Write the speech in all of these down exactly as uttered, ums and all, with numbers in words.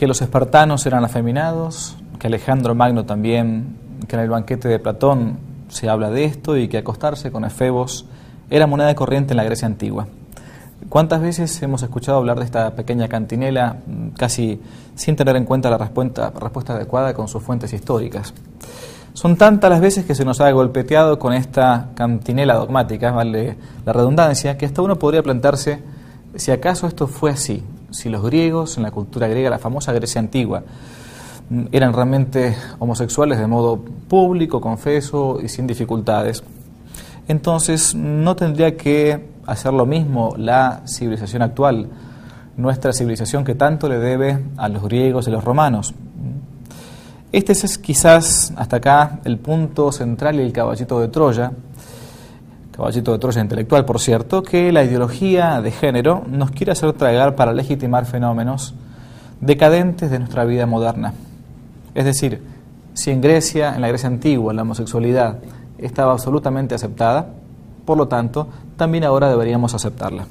que los espartanos eran afeminados, que Alejandro Magno también, que en el banquete de Platón se habla de esto y que acostarse con efebos era moneda corriente en la Grecia antigua. ¿Cuántas veces hemos escuchado hablar de esta pequeña cantinela casi sin tener en cuenta la respuesta, respuesta adecuada con sus fuentes históricas? Son tantas las veces que se nos ha golpeteado con esta cantinela dogmática, vale la redundancia, que hasta uno podría plantearse si acaso esto fue así, si los griegos, en la cultura griega, la famosa Grecia antigua, eran realmente homosexuales de modo público, confeso y sin dificultades. Entonces no tendría que hacer lo mismo la civilización actual, nuestra civilización que tanto le debe a los griegos y los romanos. Este es quizás hasta acá el punto central y el caballito de Troya, caballito de Troya intelectual, por cierto, que la ideología de género nos quiere hacer tragar para legitimar fenómenos decadentes de nuestra vida moderna. Es decir, si en Grecia, en la Grecia antigua, la homosexualidad estaba absolutamente aceptada, por lo tanto, también ahora deberíamos aceptarla.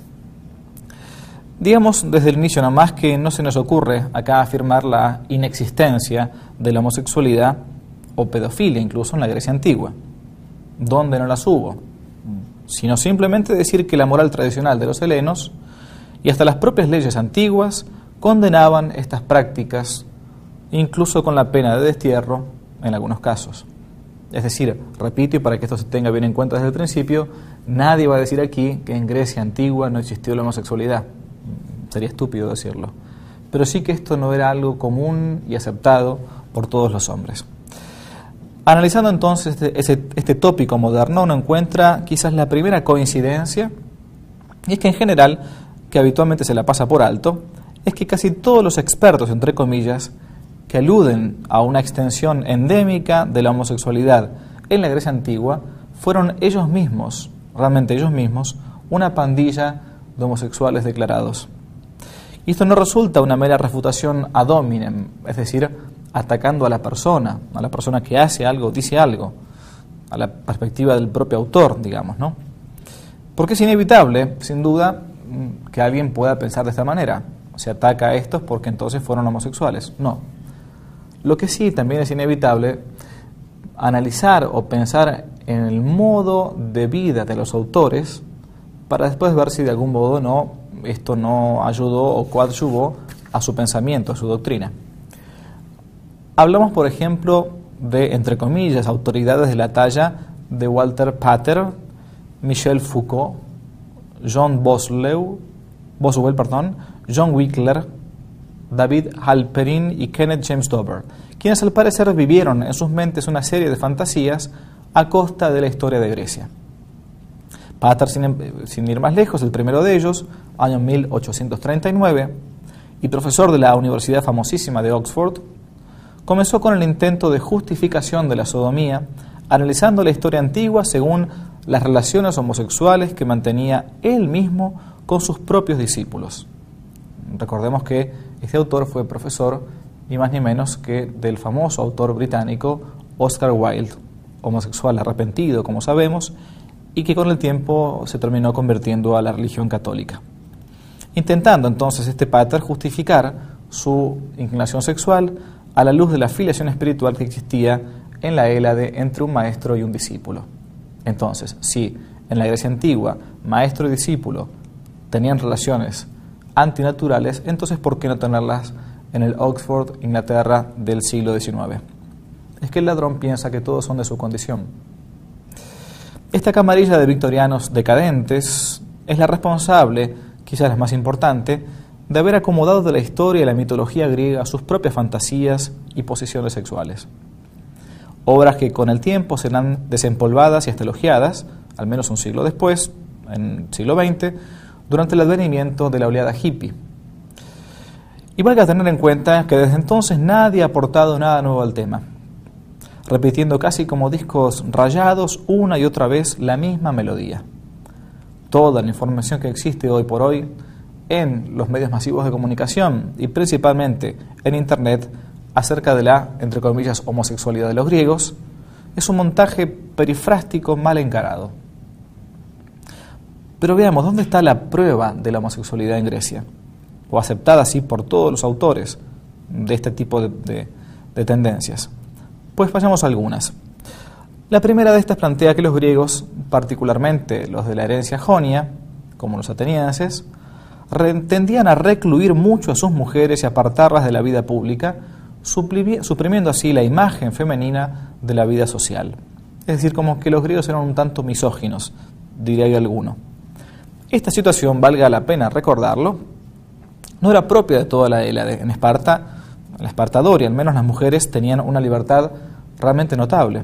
Digamos desde el inicio nada más que no se nos ocurre acá afirmar la inexistencia de la homosexualidad o pedofilia incluso en la Grecia antigua, donde no las hubo, sino simplemente decir que la moral tradicional de los helenos y hasta las propias leyes antiguas condenaban estas prácticas, incluso con la pena de destierro en algunos casos. Es decir, repito, y para que esto se tenga bien en cuenta desde el principio, nadie va a decir aquí que en Grecia antigua no existió la homosexualidad. Sería estúpido decirlo. Pero sí que esto no era algo común y aceptado por todos los hombres. Analizando entonces este, ese, este tópico moderno, uno encuentra quizás la primera coincidencia, y es que en general, que habitualmente se la pasa por alto, es que casi todos los expertos, entre comillas, que aluden a una extensión endémica de la homosexualidad en la Grecia antigua, fueron ellos mismos, realmente ellos mismos, una pandilla de homosexuales declarados. Y esto no resulta una mera refutación ad hominem, es decir, atacando a la persona, a la persona que hace algo, dice algo, a la perspectiva del propio autor, digamos, ¿no? Porque es inevitable, sin duda, que alguien pueda pensar de esta manera. Se ataca a estos porque entonces fueron homosexuales. No. Lo que sí también es inevitable analizar o pensar en el modo de vida de los autores para después ver si de algún modo no, esto no ayudó o coadyuvó a su pensamiento, a su doctrina. Hablamos, por ejemplo, de, entre comillas, autoridades de la talla de Walter Pater, Michel Foucault, John Boswell, Boswell, perdón, John Wickler, David Halperin y Kenneth James Dover, quienes al parecer vivieron en sus mentes una serie de fantasías a costa de la historia de Grecia. Pater, sin, sin ir más lejos, el primero de ellos, año mil ochocientos treinta y nueve, y profesor de la Universidad famosísima de Oxford, comenzó con el intento de justificación de la sodomía, analizando la historia antigua según las relaciones homosexuales que mantenía él mismo con sus propios discípulos. Recordemos que este autor fue profesor ni más ni menos que del famoso autor británico Oscar Wilde, homosexual arrepentido, como sabemos, y que con el tiempo se terminó convirtiendo a la religión católica. Intentando entonces este Pater justificar su inclinación sexual a la luz de la filiación espiritual que existía en la Hélade entre un maestro y un discípulo. Entonces, si en la Grecia antigua maestro y discípulo tenían relaciones antinaturales, entonces ¿por qué no tenerlas en el Oxford, Inglaterra del siglo diecinueve? Es que el ladrón piensa que todos son de su condición. Esta camarilla de victorianos decadentes es la responsable, quizás la más importante, de haber acomodado de la historia y la mitología griega sus propias fantasías y posiciones sexuales. Obras que con el tiempo serán desempolvadas y hasta elogiadas, al menos un siglo después, en el siglo veinte, durante el advenimiento de la oleada hippie. Y valga tener en cuenta que desde entonces nadie ha aportado nada nuevo al tema, repitiendo casi como discos rayados una y otra vez la misma melodía. Toda la información que existe hoy por hoy en los medios masivos de comunicación y principalmente en Internet acerca de la, entre comillas, homosexualidad de los griegos, es un montaje perifrástico mal encarado. Pero veamos, ¿dónde está la prueba de la homosexualidad en Grecia? O aceptada así por todos los autores, de este tipo de, de, de tendencias? Pues vayamos a algunas. La primera de estas plantea que los griegos, particularmente los de la herencia jonia, como los atenienses, tendían a recluir mucho a sus mujeres y apartarlas de la vida pública, suprimiendo así la imagen femenina de la vida social. Es decir, como que los griegos eran un tanto misóginos, diría alguno. Esta situación, valga la pena recordarlo, no era propia de toda la Hélade. En Esparta, en la Esparta Doria, al menos las mujeres tenían una libertad realmente notable.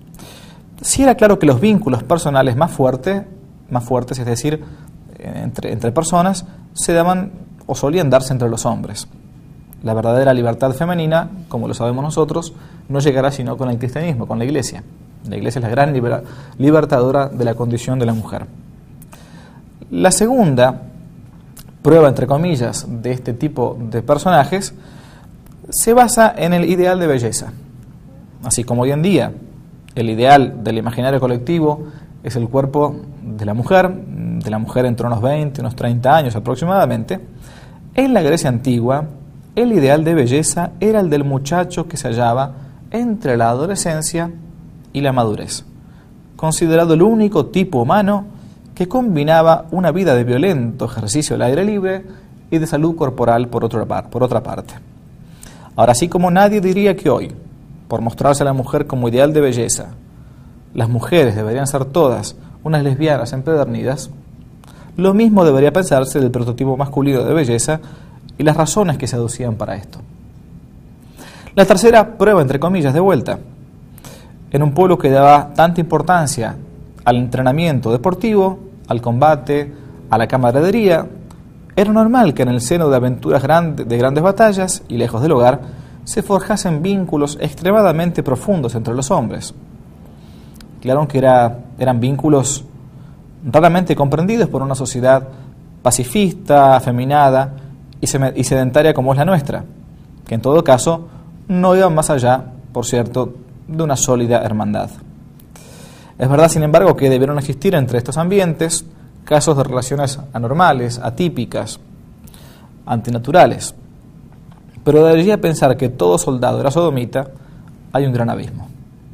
Sí era claro que los vínculos personales más fuertes, más fuertes, es decir, entre, entre personas, se daban o solían darse entre los hombres. La verdadera libertad femenina, como lo sabemos nosotros, no llegará sino con el cristianismo, con la Iglesia. La Iglesia es la gran libera, libertadora de la condición de la mujer. La segunda prueba, entre comillas, de este tipo de personajes se basa en el ideal de belleza. Así como hoy en día el ideal del imaginario colectivo es el cuerpo de la mujer, de la mujer entre unos veinte, unos treinta años aproximadamente, en la Grecia antigua el ideal de belleza era el del muchacho que se hallaba entre la adolescencia y la madurez, considerado el único tipo humano que combinaba una vida de violento ejercicio al aire libre y de salud corporal por otra, por otra parte. Ahora, así como nadie diría que hoy, por mostrarse a la mujer como ideal de belleza, las mujeres deberían ser todas unas lesbianas empedernidas, lo mismo debería pensarse del prototipo masculino de belleza y las razones que se aducían para esto. La tercera prueba, entre comillas, de vuelta. En un pueblo que daba tanta importancia al entrenamiento deportivo, al combate, a la camaradería, era normal que en el seno de aventuras grande, de grandes batallas y lejos del hogar se forjasen vínculos extremadamente profundos entre los hombres. Claro que era, eran vínculos raramente comprendidos por una sociedad pacifista, afeminada y sedentaria como es la nuestra, que en todo caso no iban más allá, por cierto, de una sólida hermandad. Es verdad, sin embargo, que debieron existir entre estos ambientes casos de relaciones anormales, atípicas, antinaturales, pero debería pensar que todo soldado era sodomita, hay un gran abismo.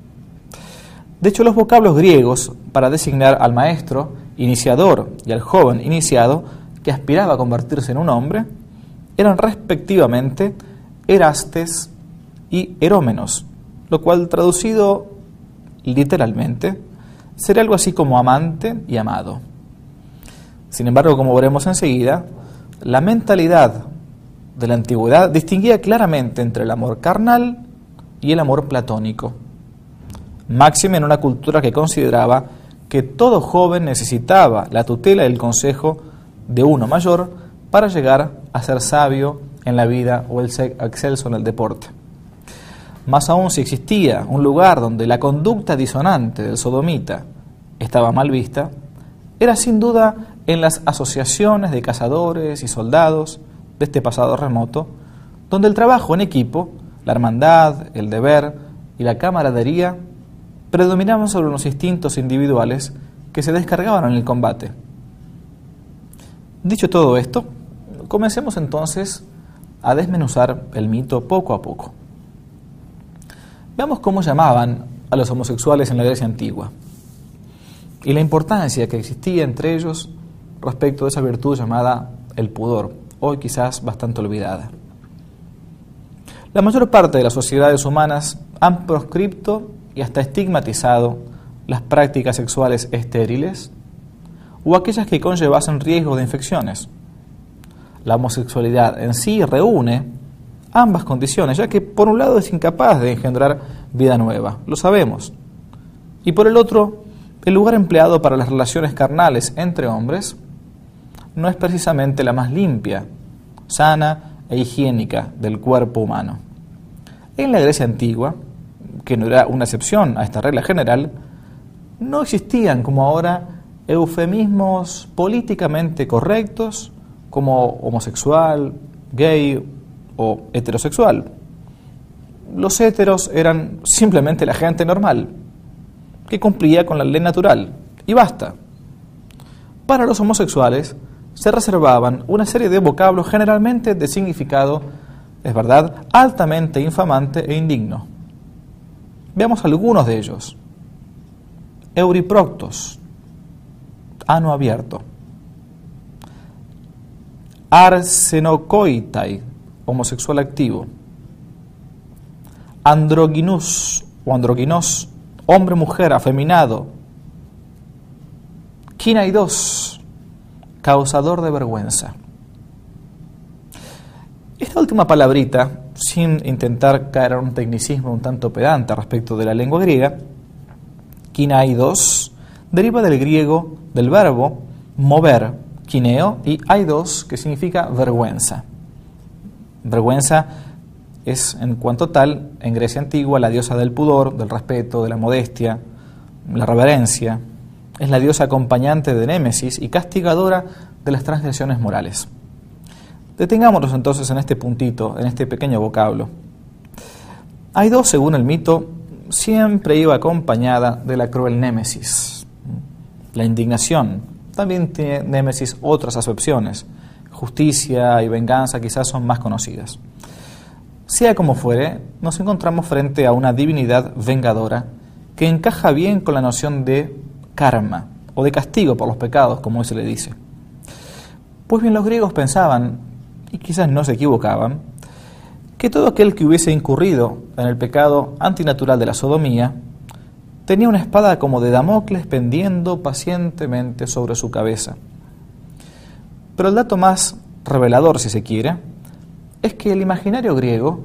De hecho, los vocablos griegos para designar al maestro iniciador y al joven iniciado que aspiraba a convertirse en un hombre eran respectivamente erastes y erómenos, lo cual traducido literalmente sería algo así como amante y amado. Sin embargo, como veremos enseguida, la mentalidad de la antigüedad distinguía claramente entre el amor carnal y el amor platónico, máxime en una cultura que consideraba que todo joven necesitaba la tutela y el consejo de uno mayor para llegar a ser sabio en la vida o el ser excelso en el deporte. Más aún, si existía un lugar donde la conducta disonante del sodomita estaba mal vista, era sin duda en las asociaciones de cazadores y soldados de este pasado remoto, donde el trabajo en equipo, la hermandad, el deber y la camaradería predominaban sobre los instintos individuales que se descargaban en el combate. Dicho todo esto, comencemos entonces a desmenuzar el mito poco a poco. Veamos cómo llamaban a los homosexuales en la Grecia antigua y la importancia que existía entre ellos respecto de esa virtud llamada el pudor, hoy quizás bastante olvidada. La mayor parte de las sociedades humanas han proscripto y hasta estigmatizado las prácticas sexuales estériles o aquellas que conllevasen riesgo de infecciones. La homosexualidad en sí reúne ambas condiciones, ya que por un lado es incapaz de engendrar vida nueva, lo sabemos, y por el otro, el lugar empleado para las relaciones carnales entre hombres no es precisamente la más limpia, sana e higiénica del cuerpo humano. En la Grecia antigua, que no era una excepción a esta regla general, no existían como ahora eufemismos políticamente correctos como homosexual, gay o heterosexual. Los heteros eran simplemente la gente normal, que cumplía con la ley natural, y basta. Para los homosexuales se reservaban una serie de vocablos generalmente de significado es verdad, altamente infamante e indigno. Veamos algunos de ellos. Euriproctos, ano abierto. Arsenokoitai, homosexual activo. Androgynous o androginos, hombre-mujer afeminado. Kinaidos, causador de vergüenza. Esta última palabrita, sin intentar caer en un tecnicismo un tanto pedante respecto de la lengua griega, kinaidos, deriva del griego del verbo mover, kineo, y aidos, que significa vergüenza. Vergüenza es, en cuanto tal, en Grecia antigua, la diosa del pudor, del respeto, de la modestia, la reverencia. Es la diosa acompañante de Némesis y castigadora de las transgresiones morales. Detengámonos entonces en este puntito, en este pequeño vocablo. Aidos, según el mito, siempre iba acompañada de la cruel Némesis, la indignación. También tiene Némesis otras acepciones. Justicia y venganza quizás son más conocidas. Sea como fuere, nos encontramos frente a una divinidad vengadora que encaja bien con la noción de karma o de castigo por los pecados, como hoy se le dice. Pues bien, los griegos pensaban, y quizás no se equivocaban, que todo aquel que hubiese incurrido en el pecado antinatural de la sodomía tenía una espada como de Damocles pendiendo pacientemente sobre su cabeza. Pero el dato más revelador, si se quiere, es que el imaginario griego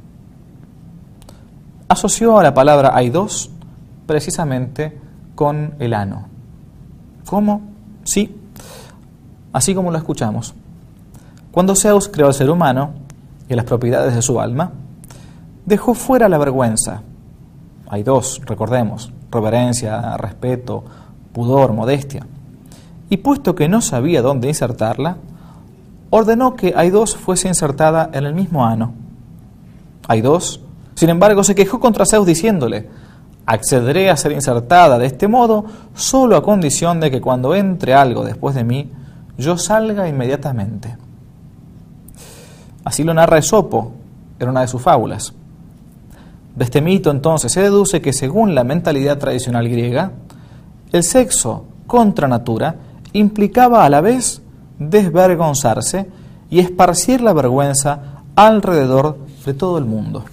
asoció a la palabra aidos precisamente con el ano. ¿Cómo? Sí, así como lo escuchamos. Cuando Zeus creó al ser humano y las propiedades de su alma, dejó fuera la vergüenza. Aidos, recordemos, reverencia, respeto, pudor, modestia. Y puesto que no sabía dónde insertarla, ordenó que aidos fuese insertada en el mismo ano. Aidos, sin embargo, se quejó contra Zeus diciéndole: accederé a ser insertada de este modo solo a condición de que cuando entre algo después de mí, yo salga inmediatamente. Así lo narra Esopo en una de sus fábulas. De este mito entonces se deduce que según la mentalidad tradicional griega, el sexo contra natura implicaba a la vez desvergonzarse y esparcir la vergüenza alrededor de todo el mundo.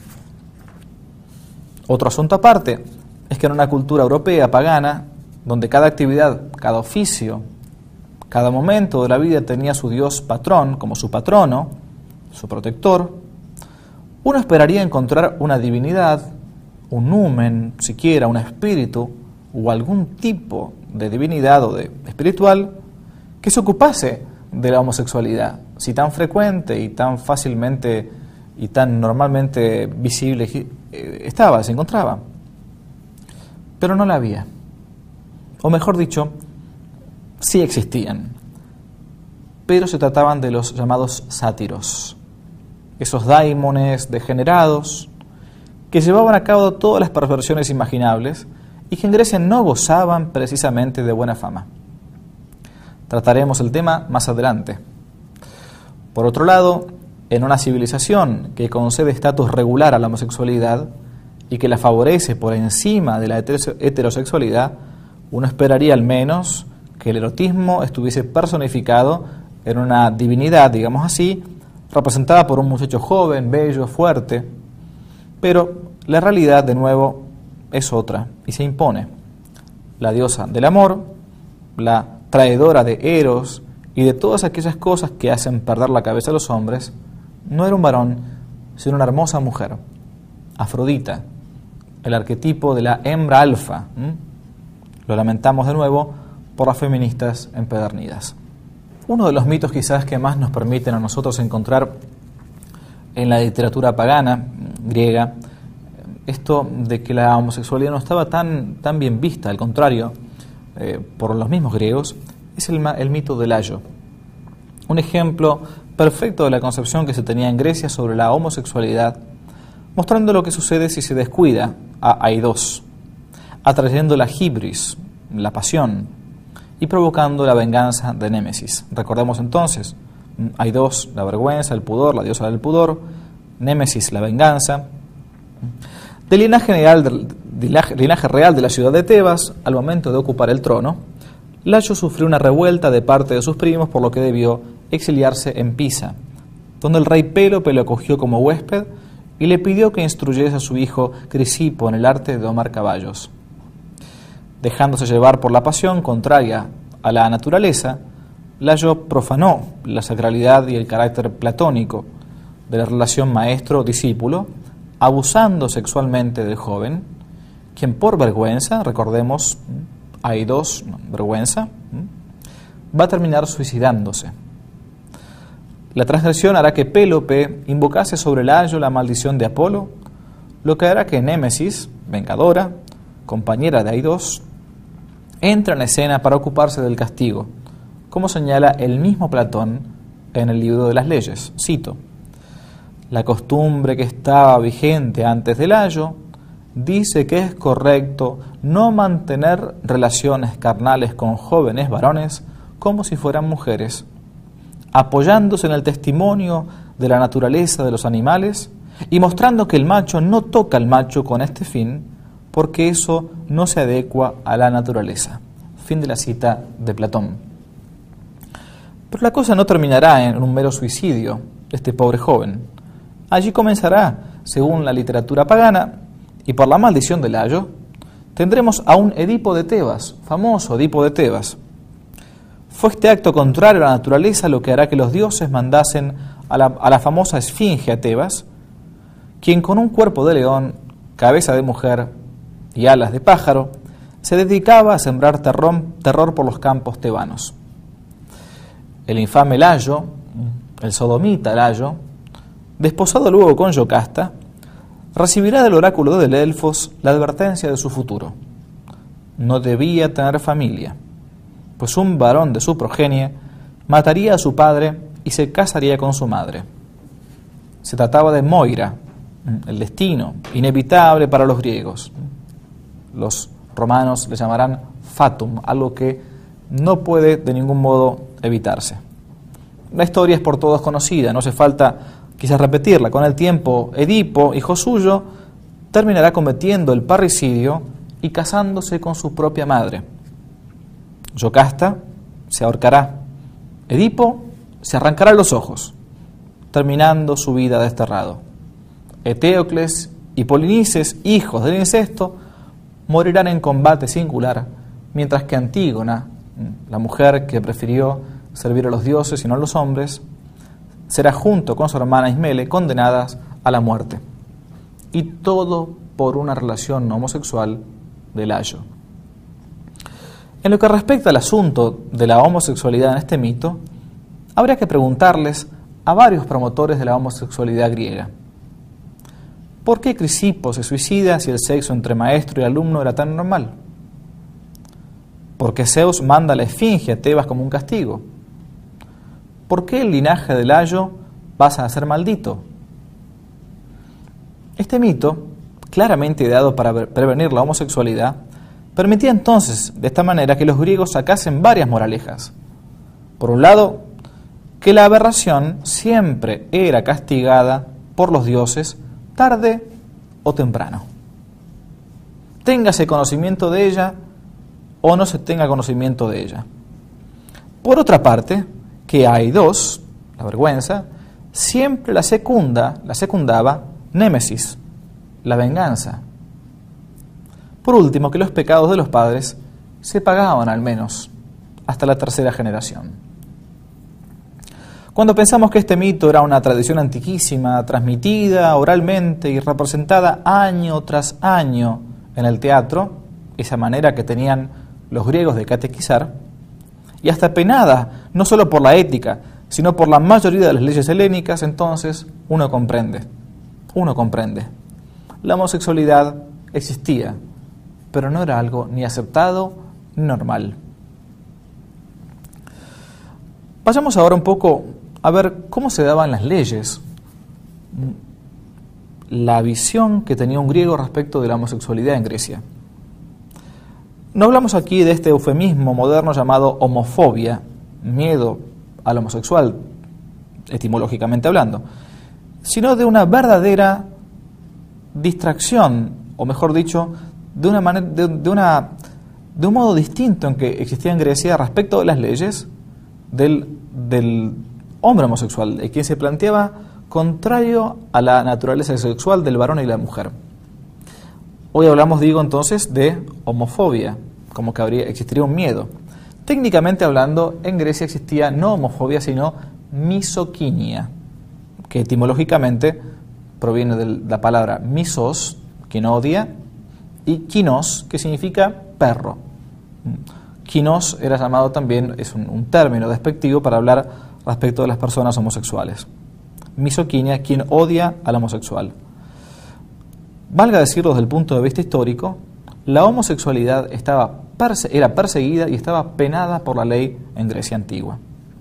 Otro asunto aparte es que en una cultura europea pagana, donde cada actividad, cada oficio, cada momento de la vida tenía su dios patrón como su patrono, su protector, uno esperaría encontrar una divinidad, un numen, siquiera un espíritu o algún tipo de divinidad o de espiritual que se ocupase de la homosexualidad, si tan frecuente y tan fácilmente y tan normalmente visible estaba, se encontraba. Pero no la había. O mejor dicho, sí existían, pero se trataban de los llamados sátiros, esos daimones degenerados que llevaban a cabo todas las perversiones imaginables y que en Grecia no gozaban precisamente de buena fama. Trataremos el tema más adelante. Por otro lado, en una civilización que concede estatus regular a la homosexualidad y que la favorece por encima de la heterosexualidad, uno esperaría al menos que el erotismo estuviese personificado en una divinidad, digamos así, representada por un muchacho joven, bello, fuerte. Pero la realidad, de nuevo, es otra y se impone. La diosa del amor, la traidora de Eros y de todas aquellas cosas que hacen perder la cabeza a los hombres, no era un varón, sino una hermosa mujer, Afrodita, el arquetipo de la hembra alfa. ¿Mm? Lo lamentamos de nuevo por las feministas empedernidas. Uno de los mitos quizás que más nos permiten a nosotros encontrar en la literatura pagana, griega, esto de que la homosexualidad no estaba tan, tan bien vista, al contrario, eh, por los mismos griegos, es el, el mito de Layo. Un ejemplo perfecto de la concepción que se tenía en Grecia sobre la homosexualidad, mostrando lo que sucede si se descuida a Aidos, atrayendo la hibris, la pasión, y provocando la venganza de Némesis. Recordemos entonces, Aidos, la vergüenza, el pudor, la diosa del pudor, Némesis, la venganza. Del linaje, general, del linaje, linaje real de la ciudad de Tebas, al momento de ocupar el trono, Layo sufrió una revuelta de parte de sus primos, por lo que debió exiliarse en Pisa, donde el rey Pélope lo acogió como huésped y le pidió que instruyese a su hijo Crisipo en el arte de domar caballos. Dejándose llevar por la pasión contraria a la naturaleza, Layo profanó la sacralidad y el carácter platónico de la relación maestro-discípulo, abusando sexualmente del joven, quien por vergüenza, recordemos, hay dos, no, vergüenza, va a terminar suicidándose. La transgresión hará que Pélope invocase sobre Layo la maldición de Apolo, lo que hará que Némesis, vengadora, compañera de Aidos, entra en escena para ocuparse del castigo, como señala el mismo Platón en el libro de las leyes. Cito: la costumbre que estaba vigente antes de Layo dice que es correcto no mantener relaciones carnales con jóvenes varones como si fueran mujeres, apoyándose en el testimonio de la naturaleza de los animales y mostrando que el macho no toca al macho con este fin, porque eso no se adecua a la naturaleza. Fin de la cita de Platón. Pero la cosa no terminará en un mero suicidio de este pobre joven. Allí comenzará, según la literatura pagana, y por la maldición de Layo, tendremos a un Edipo de Tebas, famoso Edipo de Tebas. Fue este acto contrario a la naturaleza lo que hará que los dioses mandasen a la, a la famosa Esfinge a Tebas, quien con un cuerpo de león, cabeza de mujer y alas de pájaro, se dedicaba a sembrar terror, terror por los campos tebanos. El infame Layo, el sodomita Layo, desposado luego con Yocasta, recibirá del oráculo de Delfos la advertencia de su futuro. No debía tener familia, pues un varón de su progenie mataría a su padre y se casaría con su madre. Se trataba de Moira, el destino inevitable para los griegos. Los romanos le llamarán fatum, algo que no puede de ningún modo evitarse. La historia es por todos conocida, no hace falta quizás repetirla. Con el tiempo, Edipo, hijo suyo, terminará cometiendo el parricidio y casándose con su propia madre. Yocasta se ahorcará. Edipo se arrancará los ojos, terminando su vida desterrado. Eteocles y Polinices, hijos del incesto, morirán en combate singular, mientras que Antígona, la mujer que prefirió servir a los dioses y no a los hombres, será junto con su hermana Ismele condenadas a la muerte. Y todo por una relación homosexual de Layo. En lo que respecta al asunto de la homosexualidad en este mito, habría que preguntarles a varios promotores de la homosexualidad griega: ¿por qué Crisipo se suicida si el sexo entre maestro y alumno era tan normal? ¿Por qué Zeus manda a la Esfinge a Tebas como un castigo? ¿Por qué el linaje de Layo pasa a ser maldito? Este mito, claramente ideado para prevenir la homosexualidad, permitía entonces de esta manera que los griegos sacasen varias moralejas. Por un lado, que la aberración siempre era castigada por los dioses tarde o temprano. Téngase conocimiento de ella o no se tenga conocimiento de ella. Por otra parte, que Aidos, la vergüenza, siempre la secunda, la secundaba Némesis, la venganza. Por último, que los pecados de los padres se pagaban al menos hasta la tercera generación. Cuando pensamos que este mito era una tradición antiquísima, transmitida oralmente y representada año tras año en el teatro, esa manera que tenían los griegos de catequizar, y hasta penada no solo por la ética, sino por la mayoría de las leyes helénicas, entonces uno comprende, uno comprende. La homosexualidad existía, pero no era algo ni aceptado ni normal. Vayamos ahora un poco a ver cómo se daban las leyes, la visión que tenía un griego respecto de la homosexualidad en Grecia. No hablamos aquí de este eufemismo moderno llamado homofobia, miedo al homosexual, etimológicamente hablando. sino de una verdadera distracción, o mejor dicho, de una manera, de, de una de un modo distinto en que existía en Grecia respecto de las leyes del, del hombre homosexual, de quien se planteaba contrario a la naturaleza sexual del varón y la mujer. Hoy hablamos, digo, entonces, de homofobia, como que habría, existiría un miedo. Técnicamente hablando, en Grecia existía no homofobia, sino misoquinia, que etimológicamente proviene de la palabra misos, quien odia, y kinos, que significa perro. Kinos era llamado también, es un, un término despectivo para hablar respecto de las personas homosexuales. Misoquinia, quien odia al homosexual. Valga decirlo desde el punto de vista histórico, la homosexualidad estaba perse- era perseguida y estaba penada por la ley en Grecia antigua.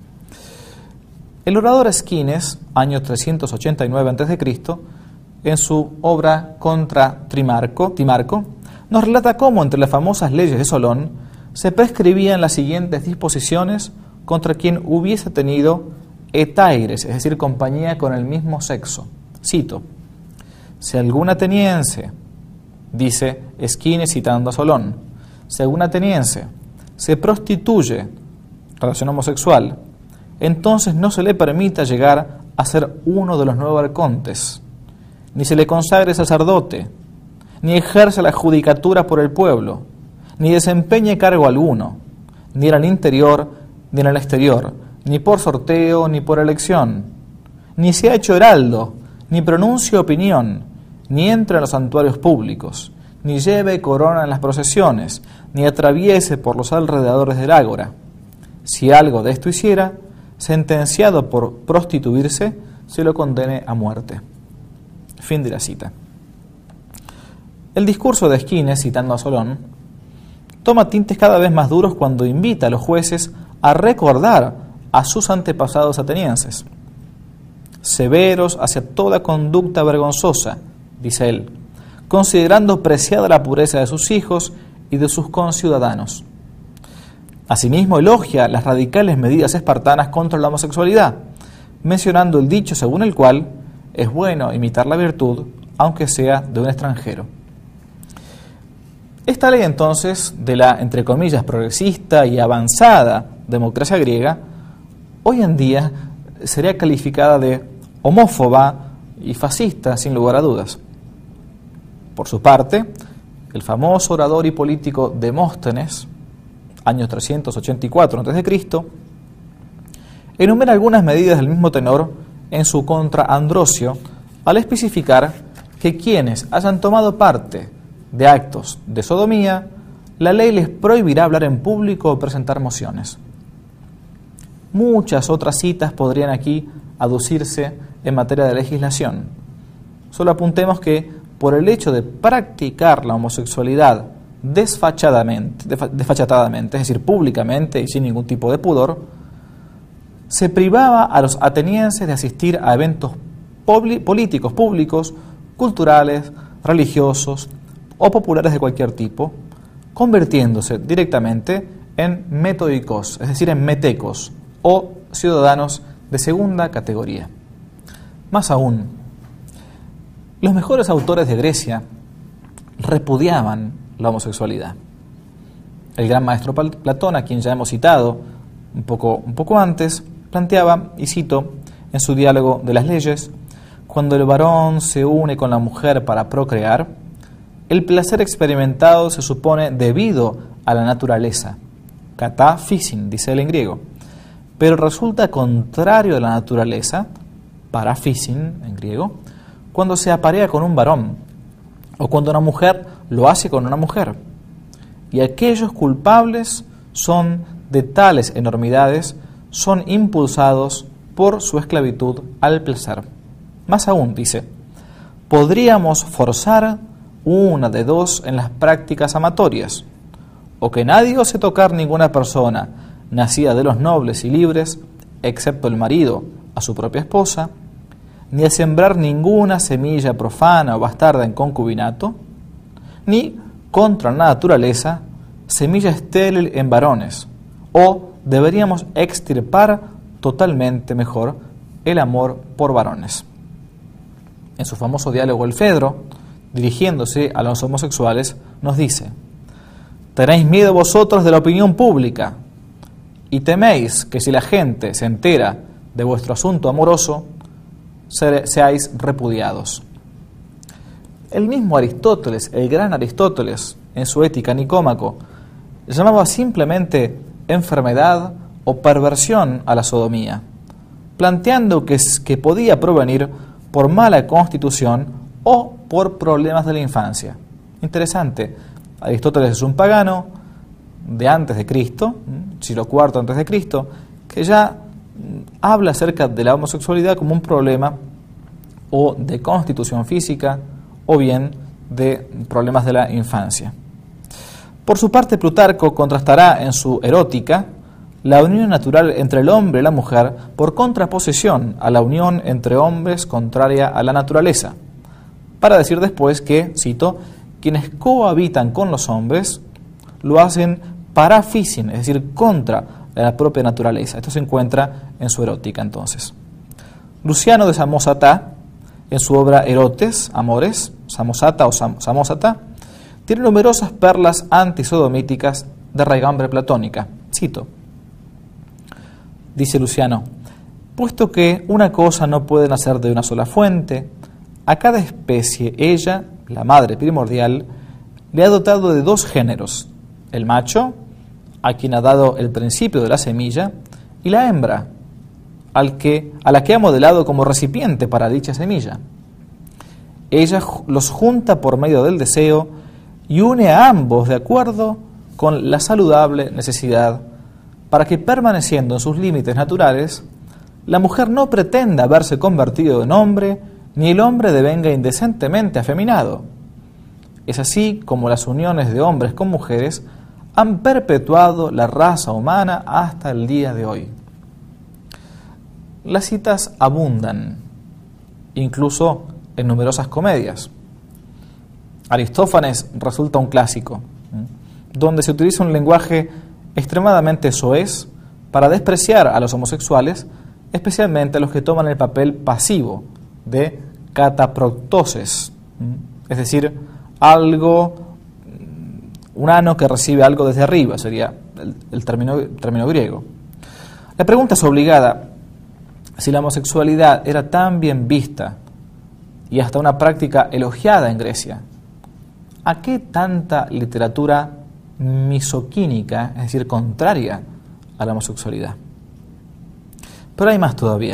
El orador Esquines, año trescientos ochenta y nueve antes de Cristo, en su obra Contra Trimarco, Timarco, nos relata cómo entre las famosas leyes de Solón se prescribían las siguientes disposiciones contra quien hubiese tenido etaires, es decir, compañía con el mismo sexo. Cito: si algún ateniense, dice Esquines citando a Solón, si algún ateniense se prostituye, relación homosexual, entonces no se le permita llegar a ser uno de los nueve arcontes, ni se le consagre sacerdote, ni ejerce la judicatura por el pueblo, ni desempeñe cargo alguno, ni en el interior ni en el exterior, ni por sorteo ni por elección, ni sea hecho heraldo, ni pronuncie opinión, ni entre en los santuarios públicos, ni lleve corona en las procesiones, ni atraviese por los alrededores del ágora. Si algo de esto hiciera, sentenciado por prostituirse, se lo condene a muerte. Fin de la cita. El discurso de Esquines, citando a Solón, toma tintes cada vez más duros cuando invita a los jueces a recordar a sus antepasados atenienses. Severos hacia toda conducta vergonzosa, dice él, considerando preciada la pureza de sus hijos y de sus conciudadanos. Asimismo, elogia las radicales medidas espartanas contra la homosexualidad, mencionando el dicho según el cual es bueno imitar la virtud, aunque sea de un extranjero. Esta ley, entonces, de la, entre comillas, progresista y avanzada democracia griega, hoy en día sería calificada de homófoba y fascista, sin lugar a dudas. Por su parte, el famoso orador y político Demóstenes, año trescientos ochenta y cuatro antes de Cristo, enumera algunas medidas del mismo tenor en su Contra Androcio, al especificar que quienes hayan tomado parte de actos de sodomía, la ley les prohibirá hablar en público o presentar mociones. Muchas otras citas podrían aquí aducirse en materia de legislación. Solo apuntemos que por el hecho de practicar la homosexualidad desfachadamente, desfachatadamente, es decir, públicamente y sin ningún tipo de pudor, se privaba a los atenienses de asistir a eventos políticos públicos, culturales, religiosos o populares de cualquier tipo, convirtiéndose directamente en metódicos, es decir, en metecos o ciudadanos de segunda categoría. Más aún, los mejores autores de Grecia repudiaban la homosexualidad. El gran maestro Platón, a quien ya hemos citado un poco, un poco antes, planteaba, y cito, en su diálogo de las leyes: cuando el varón se une con la mujer para procrear, el placer experimentado se supone debido a la naturaleza, katá physin, dice él en griego, pero resulta contrario a la naturaleza, para physin en griego, cuando se aparea con un varón, o cuando una mujer lo hace con una mujer. Y aquellos culpables son de tales enormidades, son impulsados por su esclavitud al placer. Más aún, dice, podríamos forzar una de dos en las prácticas amatorias, o que nadie ose tocar ninguna persona nacida de los nobles y libres, excepto el marido, a su propia esposa, ni a sembrar ninguna semilla profana o bastarda en concubinato, ni contra la naturaleza semilla estéril en varones, o deberíamos extirpar totalmente mejor el amor por varones. en su famoso diálogo El Fedro, dirigiéndose a los homosexuales, nos dice: tenéis miedo vosotros de la opinión pública y teméis que si la gente se entera de vuestro asunto amoroso, se, seáis repudiados. El mismo Aristóteles, el gran Aristóteles, en su Ética Nicómaco, llamaba simplemente enfermedad o perversión a la sodomía, planteando que, que podía provenir por mala constitución o por problemas de la infancia. Interesante, Aristóteles es un pagano de antes de Cristo, siglo cuarto antes de Cristo, que ya habla acerca de la homosexualidad como un problema o de constitución física o bien de problemas de la infancia. Por su parte, Plutarco contrastará en su Erótica la unión natural entre el hombre y la mujer por contraposición a la unión entre hombres contraria a la naturaleza, para decir después que, cito, quienes cohabitan con los hombres lo hacen para fisien, es decir, contra la propia naturaleza. Esto se encuentra en su Erótica, entonces. Luciano de Samosata, en su obra Erotes, Amores, Samosata o Sam, Samosata, tiene numerosas perlas antisodomíticas de raigambre platónica. Cito, dice Luciano: puesto que una cosa no puede nacer de una sola fuente, a cada especie ella, la madre primordial, le ha dotado de dos géneros: el macho, a quien ha dado el principio de la semilla, y la hembra, al que, a la que ha modelado como recipiente para dicha semilla. Ella los junta por medio del deseo y une a ambos de acuerdo con la saludable necesidad, para que, permaneciendo en sus límites naturales, la mujer no pretenda verse convertido en hombre, ni el hombre devenga indecentemente afeminado. Es así como las uniones de hombres con mujeres han perpetuado la raza humana hasta el día de hoy. Las citas abundan, incluso en numerosas comedias. Aristófanes resulta un clásico, donde se utiliza un lenguaje extremadamente soez para despreciar a los homosexuales, especialmente a los que toman el papel pasivo de cataproctoses, es decir, algo, un ano que recibe algo desde arriba, sería el, el término, término griego. La pregunta es obligada: si la homosexualidad era tan bien vista y hasta una práctica elogiada en Grecia, ¿a qué tanta literatura misoquínica, es decir, contraria a la homosexualidad? Pero hay más todavía.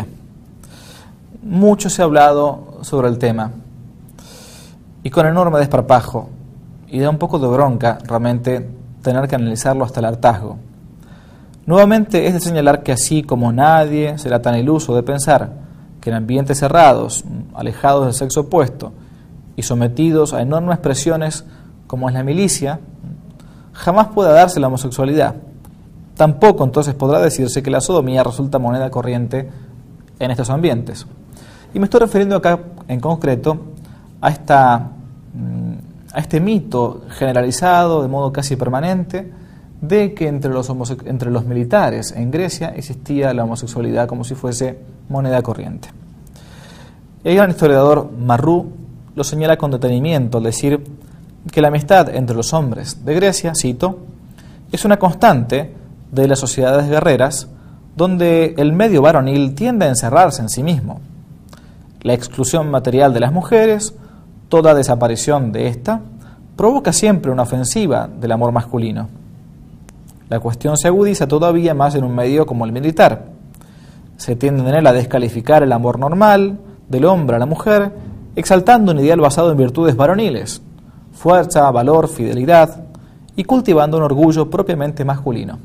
Mucho se ha hablado sobre el tema, y con enorme desparpajo, y da un poco de bronca realmente tener que analizarlo hasta el hartazgo. Nuevamente es de señalar que así como nadie será tan iluso de pensar que en ambientes cerrados, alejados del sexo opuesto y sometidos a enormes presiones como es la milicia, jamás pueda darse la homosexualidad. Tampoco entonces podrá decirse que la sodomía resulta moneda corriente en estos ambientes. Y me estoy refiriendo acá en concreto a, esta, a este mito generalizado de modo casi permanente de que entre los, homose- entre los militares en Grecia existía la homosexualidad como si fuese moneda corriente. El gran historiador Marrú lo señala con detenimiento al decir que la amistad entre los hombres de Grecia, cito, es una constante de las sociedades guerreras donde el medio varonil tiende a encerrarse en sí mismo. La exclusión material de las mujeres, toda desaparición de ésta, provoca siempre una ofensiva del amor masculino. La cuestión se agudiza todavía más en un medio como el militar. Se tiende en él a descalificar el amor normal del hombre a la mujer, exaltando un ideal basado en virtudes varoniles, fuerza, valor, fidelidad, y cultivando un orgullo propiamente masculino.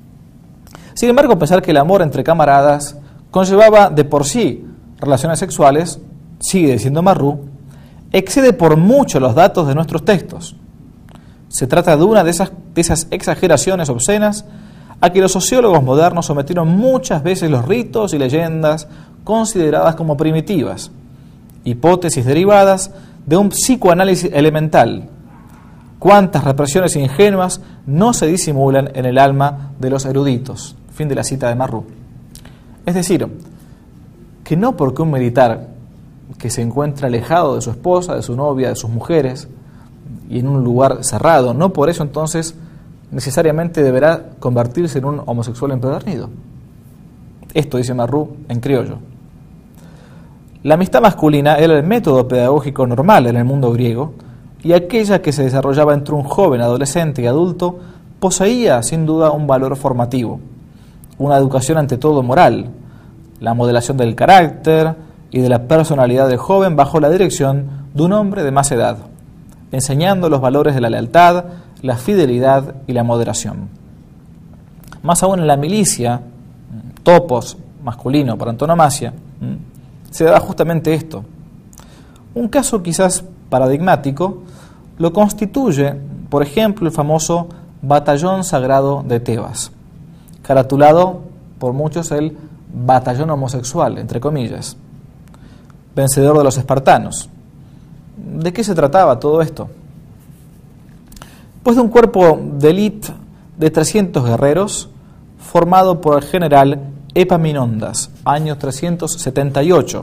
Sin embargo, pensar que el amor entre camaradas conllevaba de por sí relaciones sexuales, sigue diciendo Marrú, excede por mucho los datos de nuestros textos. Se trata de una de esas, de esas exageraciones obscenas a que los sociólogos modernos sometieron muchas veces los ritos y leyendas consideradas como primitivas, hipótesis derivadas de un psicoanálisis elemental. Cuántas represiones ingenuas no se disimulan en el alma de los eruditos. Fin de la cita de Marrú. Es decir, que no porque un militar que se encuentra alejado de su esposa, de su novia, de sus mujeres, y en un lugar cerrado, no por eso entonces necesariamente deberá convertirse en un homosexual empedernido. Esto dice Marrou en criollo. La amistad masculina era el método pedagógico normal en el mundo griego, y aquella que se desarrollaba entre un joven, adolescente y adulto poseía sin duda un valor formativo, una educación ante todo moral, la modelación del carácter y de la personalidad del joven bajo la dirección de un hombre de más edad, enseñando los valores de la lealtad, la fidelidad y la moderación. Más aún en la milicia, topos masculino por antonomasia, se da justamente esto. Un caso quizás paradigmático lo constituye, por ejemplo, el famoso Batallón Sagrado de Tebas, caratulado por muchos el batallón homosexual, entre comillas, vencedor de los espartanos. ¿De qué se trataba todo esto? Pues de un cuerpo de élite de trescientos guerreros formado por el general Epaminondas, año trescientos setenta y ocho.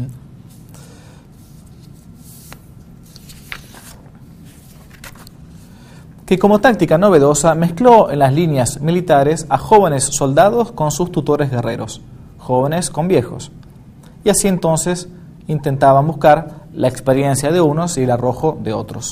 Que como táctica novedosa mezcló en las líneas militares a jóvenes soldados con sus tutores guerreros, jóvenes con viejos. Y así entonces intentaban buscar la experiencia de unos y el arrojo de otros.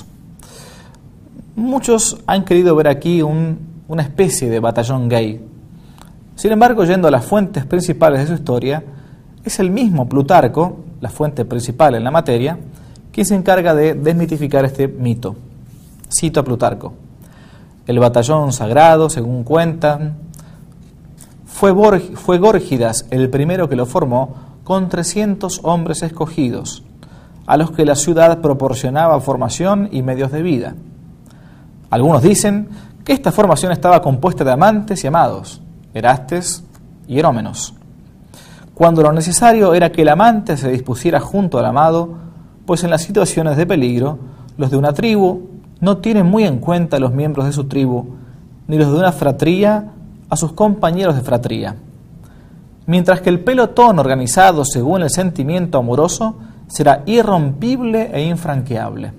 Muchos han querido ver aquí un, una especie de batallón gay. Sin embargo, yendo a las fuentes principales de su historia, es el mismo Plutarco, la fuente principal en la materia, quien se encarga de desmitificar este mito. Cito a Plutarco. El batallón sagrado, según cuentan, fue, Borg- fue Górgidas el primero que lo formó con trescientos hombres escogidos, a los que la ciudad proporcionaba formación y medios de vida. Algunos dicen que esta formación estaba compuesta de amantes y amados, Erastes y Erómenos, cuando lo necesario era que el amante se dispusiera junto al amado, pues en las situaciones de peligro, los de una tribu no tienen muy en cuenta a los miembros de su tribu, ni los de una fratría a sus compañeros de fratría. Mientras que el pelotón organizado según el sentimiento amoroso será irrompible e infranqueable.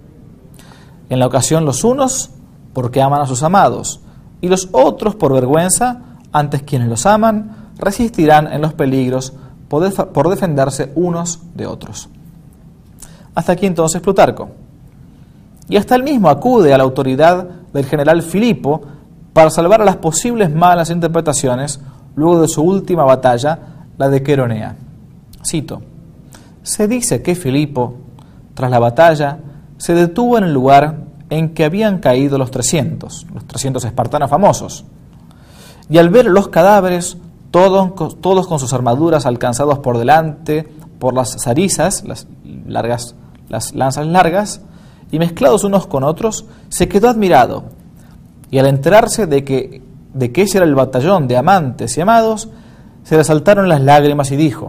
En la ocasión los unos porque aman a sus amados, y los otros por vergüenza, antes quienes los aman, resistirán en los peligros por, def- por defenderse unos de otros. Hasta aquí entonces Plutarco. Y hasta él mismo acude a la autoridad del general Filipo para salvar a las posibles malas interpretaciones luego de su última batalla, la de Queronea. Cito: se dice que Filipo, tras la batalla, se detuvo en el lugar en que habían caído los trescientos, los trescientos espartanos famosos, y al ver los cadáveres, todos, todos con sus armaduras alcanzados por delante por las zarizas, las, largas, las lanzas largas, y mezclados unos con otros, se quedó admirado, y al enterarse de que, de que ese era el batallón de amantes y amados, se le saltaron las lágrimas y dijo: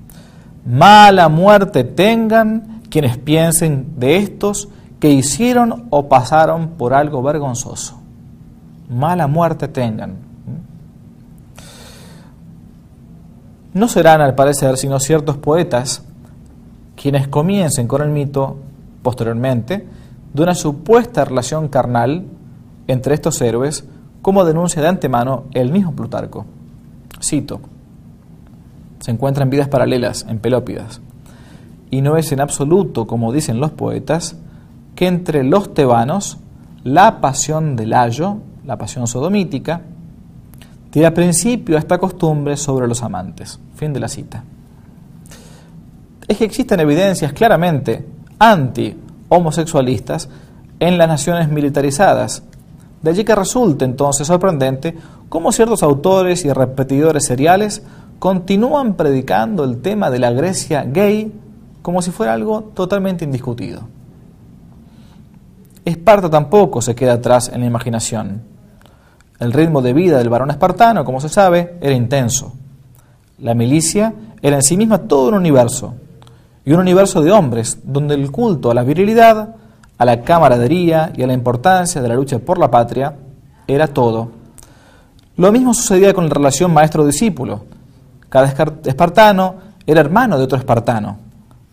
mala muerte tengan quienes piensen de estos que hicieron o pasaron por algo vergonzoso. Mala muerte tengan. No serán, al parecer, sino ciertos poetas quienes comiencen con el mito, posteriormente, de una supuesta relación carnal entre estos héroes, como denuncia de antemano el mismo Plutarco. Cito: se encuentran vidas paralelas en Pelópidas, y no es en absoluto, como dicen los poetas, que entre los tebanos la pasión de Layo, la pasión sodomítica, diera principio a esta costumbre sobre los amantes. Fin de la cita. Es que existen evidencias claramente anti-homosexualistas en las naciones militarizadas. De allí que resulta entonces sorprendente cómo ciertos autores y repetidores seriales continúan predicando el tema de la Grecia gay como si fuera algo totalmente indiscutido. Esparta tampoco se queda atrás en la imaginación. El ritmo de vida del varón espartano, como se sabe, era intenso. La milicia era en sí misma todo un universo, y un universo de hombres, donde el culto a la virilidad, a la camaradería y a la importancia de la lucha por la patria era todo. Lo mismo sucedía con la relación maestro-discípulo. Cada espartano era hermano de otro espartano.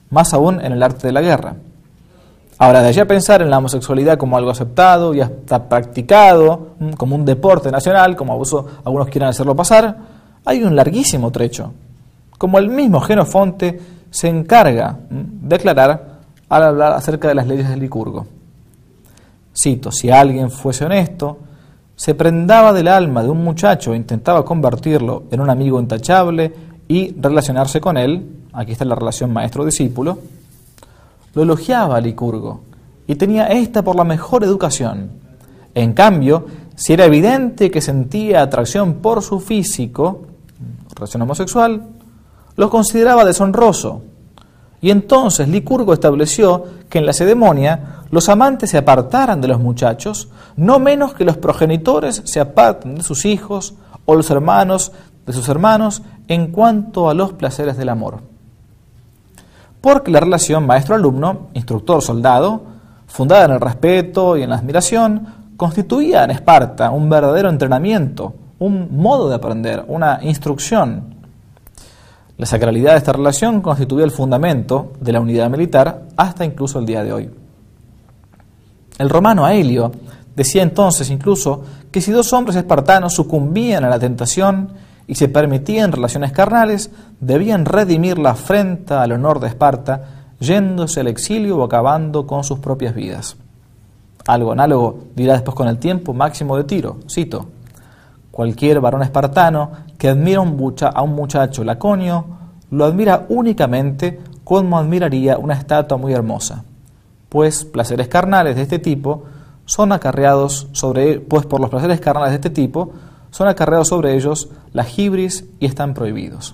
más aún en el arte de la guerra. Ahora, de allí a pensar en la homosexualidad como algo aceptado y hasta practicado, como un deporte nacional, como algunos quieren hacerlo pasar, hay un larguísimo trecho. Como el mismo Jenofonte se encarga de aclarar al hablar acerca de las leyes del Licurgo. Cito: si alguien fuese honesto, se prendaba del alma de un muchacho e intentaba convertirlo en un amigo intachable y relacionarse con él, aquí está la relación maestro-discípulo, lo elogiaba a Licurgo y tenía ésta por la mejor educación. En cambio, si era evidente que sentía atracción por su físico, relación homosexual, lo consideraba deshonroso. Y entonces Licurgo estableció que en la Lacedemonia los amantes se apartaran de los muchachos, no menos que los progenitores se apartan de sus hijos o los hermanos de sus hermanos en cuanto a los placeres del amor. Porque la relación maestro-alumno, instructor-soldado, fundada en el respeto y en la admiración, constituía en Esparta un verdadero entrenamiento, un modo de aprender, una instrucción. La sacralidad de esta relación constituía el fundamento de la unidad militar hasta incluso el día de hoy. El romano Aelio decía entonces incluso que si dos hombres espartanos sucumbían a la tentación y se permitían relaciones carnales, debían redimir la afrenta al honor de Esparta, yéndose al exilio o acabando con sus propias vidas. Algo análogo dirá después con el tiempo Máximo de Tiro, cito: cualquier varón espartano que admira a un muchacho laconio, lo admira únicamente como admiraría una estatua muy hermosa, pues placeres carnales de este tipo son acarreados sobre, pues por los placeres carnales de este tipo son acarreados sobre ellos la hibris y están prohibidos.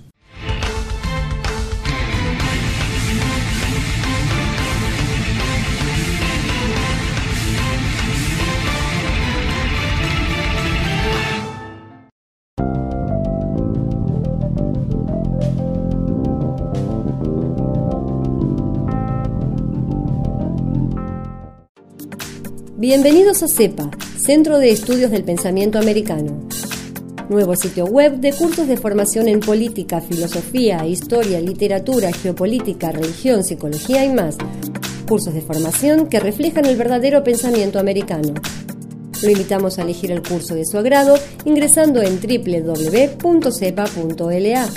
Bienvenidos a CEPA, Centro de Estudios del Pensamiento Americano. Nuevo sitio web de cursos de formación en política, filosofía, historia, literatura, geopolítica, religión, psicología y más. Cursos de formación que reflejan el verdadero pensamiento americano. Lo invitamos a elegir el curso de su agrado ingresando en doble u doble u doble u punto cepa punto l a.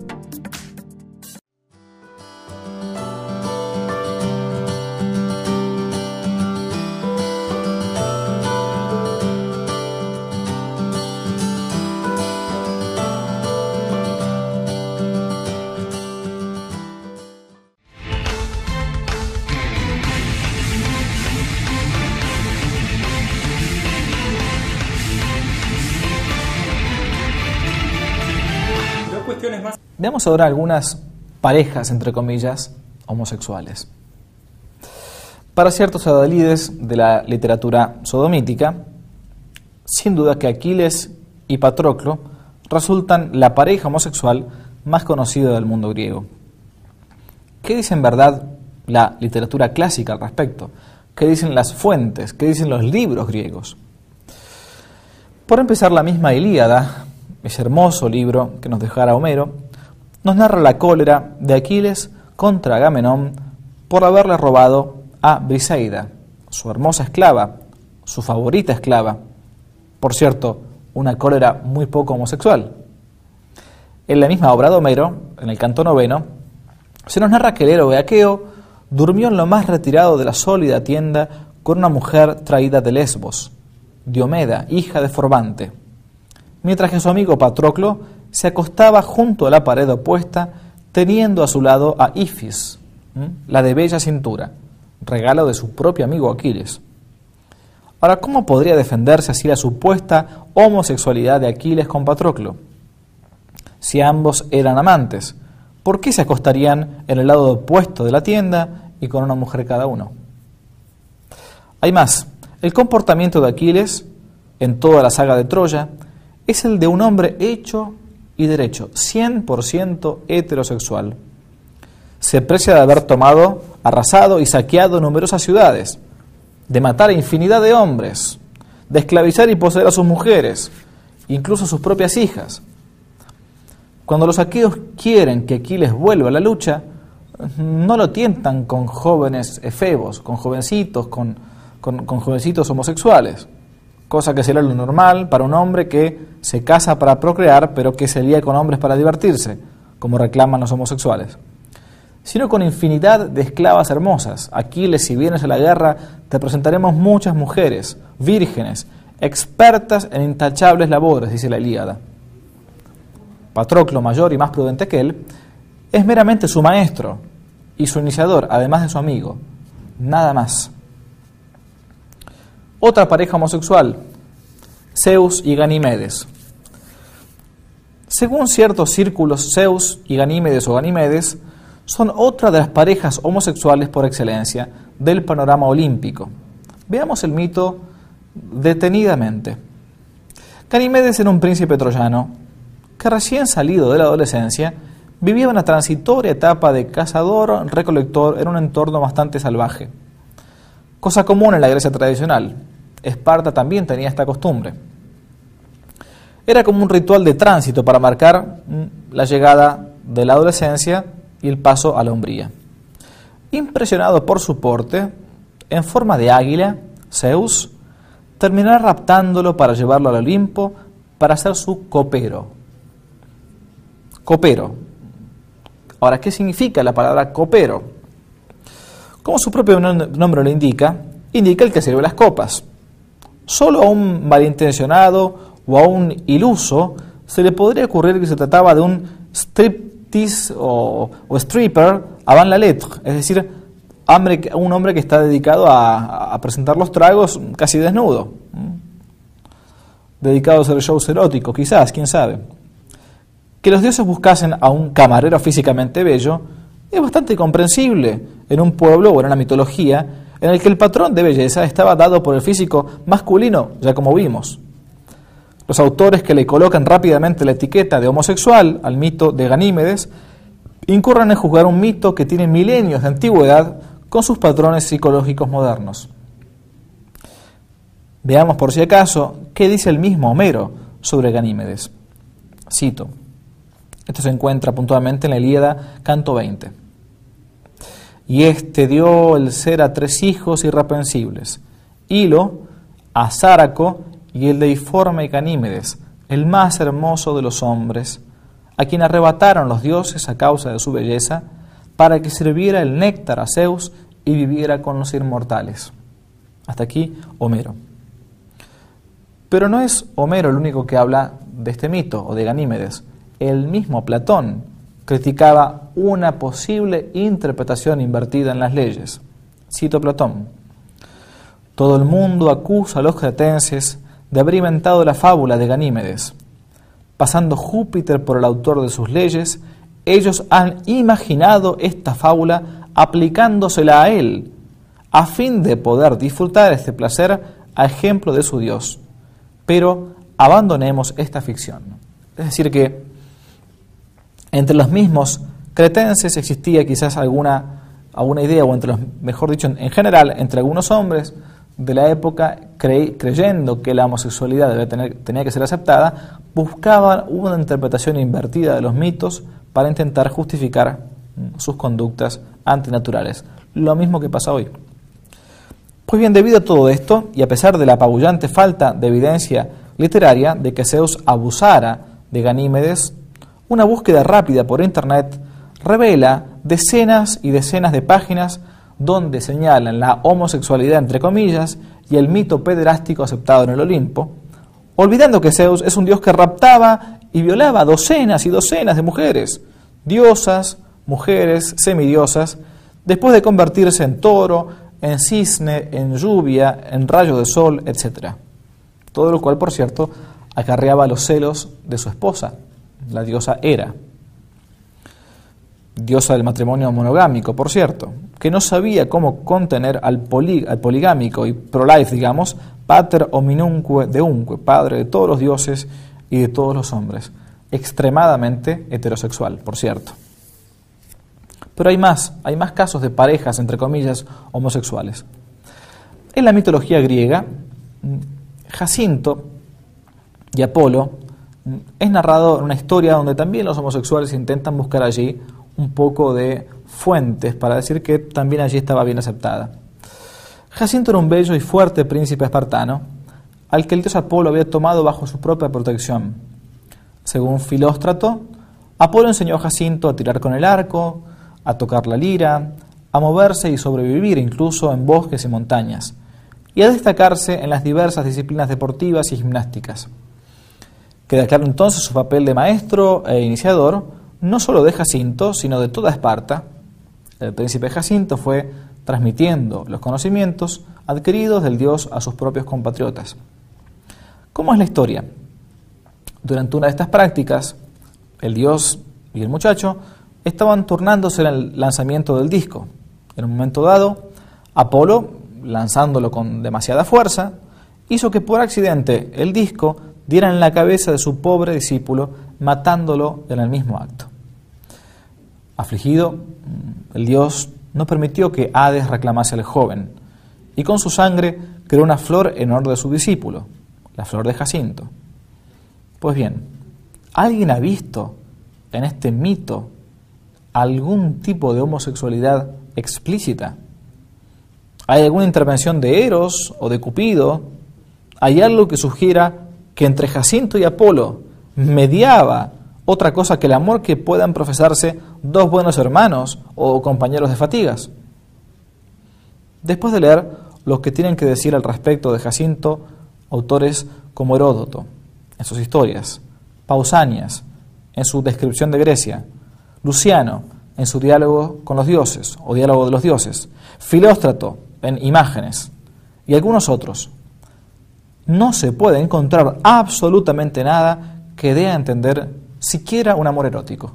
Veamos ahora algunas parejas, entre comillas, homosexuales. Para ciertos adalides de la literatura sodomítica, sin duda que Aquiles y Patroclo resultan la pareja homosexual más conocida del mundo griego. ¿Qué dice en verdad la literatura clásica al respecto? ¿Qué dicen las fuentes? ¿Qué dicen los libros griegos? Por empezar, la misma Ilíada, ese hermoso libro que nos dejara Homero, nos narra la cólera de Aquiles contra Agamenón por haberle robado a Briseida, su hermosa esclava, su favorita esclava. Por cierto, una cólera muy poco homosexual. En la misma obra de Homero, en el canto noveno, se nos narra que el héroe Aqueo durmió en lo más retirado de la sólida tienda con una mujer traída de Lesbos, Diomeda, hija de Forbante, mientras que su amigo Patroclo se acostaba junto a la pared opuesta, teniendo a su lado a Ifis, ¿m? la de bella cintura, regalo de su propio amigo Aquiles. Ahora, ¿cómo podría defenderse así la supuesta homosexualidad de Aquiles con Patroclo? Si ambos eran amantes, ¿por qué se acostarían en el lado opuesto de la tienda y con una mujer cada uno? Hay más. El comportamiento de Aquiles, en toda la saga de Troya, es el de un hombre hecho y derecho, cien por ciento heterosexual. Se precia de haber tomado, arrasado y saqueado numerosas ciudades, de matar a infinidad de hombres, de esclavizar y poseer a sus mujeres, incluso a sus propias hijas. Cuando los aqueos quieren que Aquiles vuelva a la lucha, no lo tientan con jóvenes efebos, con jovencitos, con, con, con jovencitos homosexuales, cosa que sería lo normal para un hombre que se casa para procrear, pero que se lía con hombres para divertirse, como reclaman los homosexuales, sino con infinidad de esclavas hermosas. Aquiles, si vienes a la guerra, te presentaremos muchas mujeres, vírgenes, expertas en intachables labores, dice la Ilíada. Patroclo, mayor y más prudente que él, es meramente su maestro y su iniciador, además de su amigo, nada más. Otra pareja homosexual, Zeus y Ganimedes. Según ciertos círculos, Zeus y Ganímedes o Ganimedes son otra de las parejas homosexuales por excelencia del panorama olímpico. Veamos el mito detenidamente. Ganimedes era un príncipe troyano que, recién salido de la adolescencia, vivía una transitoria etapa de cazador-recolector en un entorno bastante salvaje. Cosa común en la Grecia tradicional. Esparta también tenía esta costumbre. Era como un ritual de tránsito para marcar la llegada de la adolescencia y el paso a la hombría. Impresionado por su porte, en forma de águila, Zeus terminará raptándolo para llevarlo al Olimpo para ser su copero. Copero. Ahora, ¿qué significa la palabra copero? Como su propio nombre lo indica, indica el que sirve las copas. Solo a un malintencionado o a un iluso se le podría ocurrir que se trataba de un striptease o, o stripper avant la lettre, es decir, hombre, un hombre que está dedicado a, a presentar los tragos casi desnudo, dedicado a hacer shows eróticos, quizás, quién sabe. Que los dioses buscasen a un camarero físicamente bello es bastante comprensible en un pueblo o en una mitología en el que el patrón de belleza estaba dado por el físico masculino, ya como vimos. Los autores que le colocan rápidamente la etiqueta de homosexual al mito de Ganímedes incurren en juzgar un mito que tiene milenios de antigüedad con sus patrones psicológicos modernos. Veamos por si acaso qué dice el mismo Homero sobre Ganímedes. Cito. Esto se encuentra puntualmente en la Ilíada, canto veinte. Y éste dio el ser a tres hijos irreprensibles, Hilo, a Sáraco y el deiforme Ganímedes, el más hermoso de los hombres, a quien arrebataron los dioses a causa de su belleza, para que sirviera el néctar a Zeus y viviera con los inmortales. Hasta aquí Homero. Pero no es Homero el único que habla de este mito o de Ganímedes. El mismo Platón criticaba una posible interpretación invertida en las leyes. Cito a Platón. Todo el mundo acusa a los cretenses de haber inventado la fábula de Ganímedes. Pasando Júpiter por el autor de sus leyes, ellos han imaginado esta fábula aplicándosela a él, a fin de poder disfrutar este placer a ejemplo de su Dios. Pero abandonemos esta ficción. Es decir que entre los mismos cretenses existía quizás alguna, alguna idea, o entre los, mejor dicho, en general, entre algunos hombres de la época, cre, creyendo que la homosexualidad debe tener, tenía que ser aceptada, buscaban una interpretación invertida de los mitos para intentar justificar sus conductas antinaturales. Lo mismo que pasa hoy. Pues bien, debido a todo esto, y a pesar de la apabullante falta de evidencia literaria de que Zeus abusara de Ganímedes, una búsqueda rápida por internet revela decenas y decenas de páginas donde señalan la homosexualidad entre comillas y el mito pederástico aceptado en el Olimpo, olvidando que Zeus es un dios que raptaba y violaba docenas y docenas de mujeres, diosas, mujeres, semidiosas, después de convertirse en toro, en cisne, en lluvia, en rayo de sol, etcétera. Todo lo cual, por cierto, acarreaba los celos de su esposa, la diosa Hera, diosa del matrimonio monogámico, por cierto, que no sabía cómo contener al, poli, al poligámico y pro-life, digamos, pater hominumque deumque, padre de todos los dioses y de todos los hombres, extremadamente heterosexual, por cierto. Pero hay más, hay más casos de parejas, entre comillas, homosexuales. En la mitología griega, Jacinto y Apolo es narrado en una historia donde también los homosexuales intentan buscar allí un poco de fuentes para decir que también allí estaba bien aceptada. Jacinto era un bello y fuerte príncipe espartano, al que el dios Apolo había tomado bajo su propia protección. Según Filóstrato, Apolo enseñó a Jacinto a tirar con el arco, a tocar la lira, a moverse y sobrevivir incluso en bosques y montañas, y a destacarse en las diversas disciplinas deportivas y gimnásticas. Queda claro entonces su papel de maestro e iniciador, no solo de Jacinto, sino de toda Esparta. El príncipe Jacinto fue transmitiendo los conocimientos adquiridos del dios a sus propios compatriotas. ¿Cómo es la historia? Durante una de estas prácticas, el dios y el muchacho estaban turnándose en el lanzamiento del disco. En un momento dado, Apolo, lanzándolo con demasiada fuerza, hizo que por accidente el disco diera en la cabeza de su pobre discípulo, matándolo en el mismo acto. Afligido, el dios no permitió que Hades reclamase al joven, y con su sangre creó una flor en honor de su discípulo, la flor de Jacinto. Pues bien, ¿alguien ha visto en este mito algún tipo de homosexualidad explícita? ¿Hay alguna intervención de Eros o de Cupido? ¿Hay algo que sugiera que entre Jacinto y Apolo mediaba otra cosa que el amor que puedan profesarse dos buenos hermanos o compañeros de fatigas? Después de leer lo que tienen que decir al respecto de Jacinto, autores como Heródoto, en sus historias, Pausanias, en su descripción de Grecia, Luciano, en su diálogo con los dioses, o diálogo de los dioses, Filóstrato, en Imágenes, y algunos otros, no se puede encontrar absolutamente nada que dé a entender siquiera un amor erótico.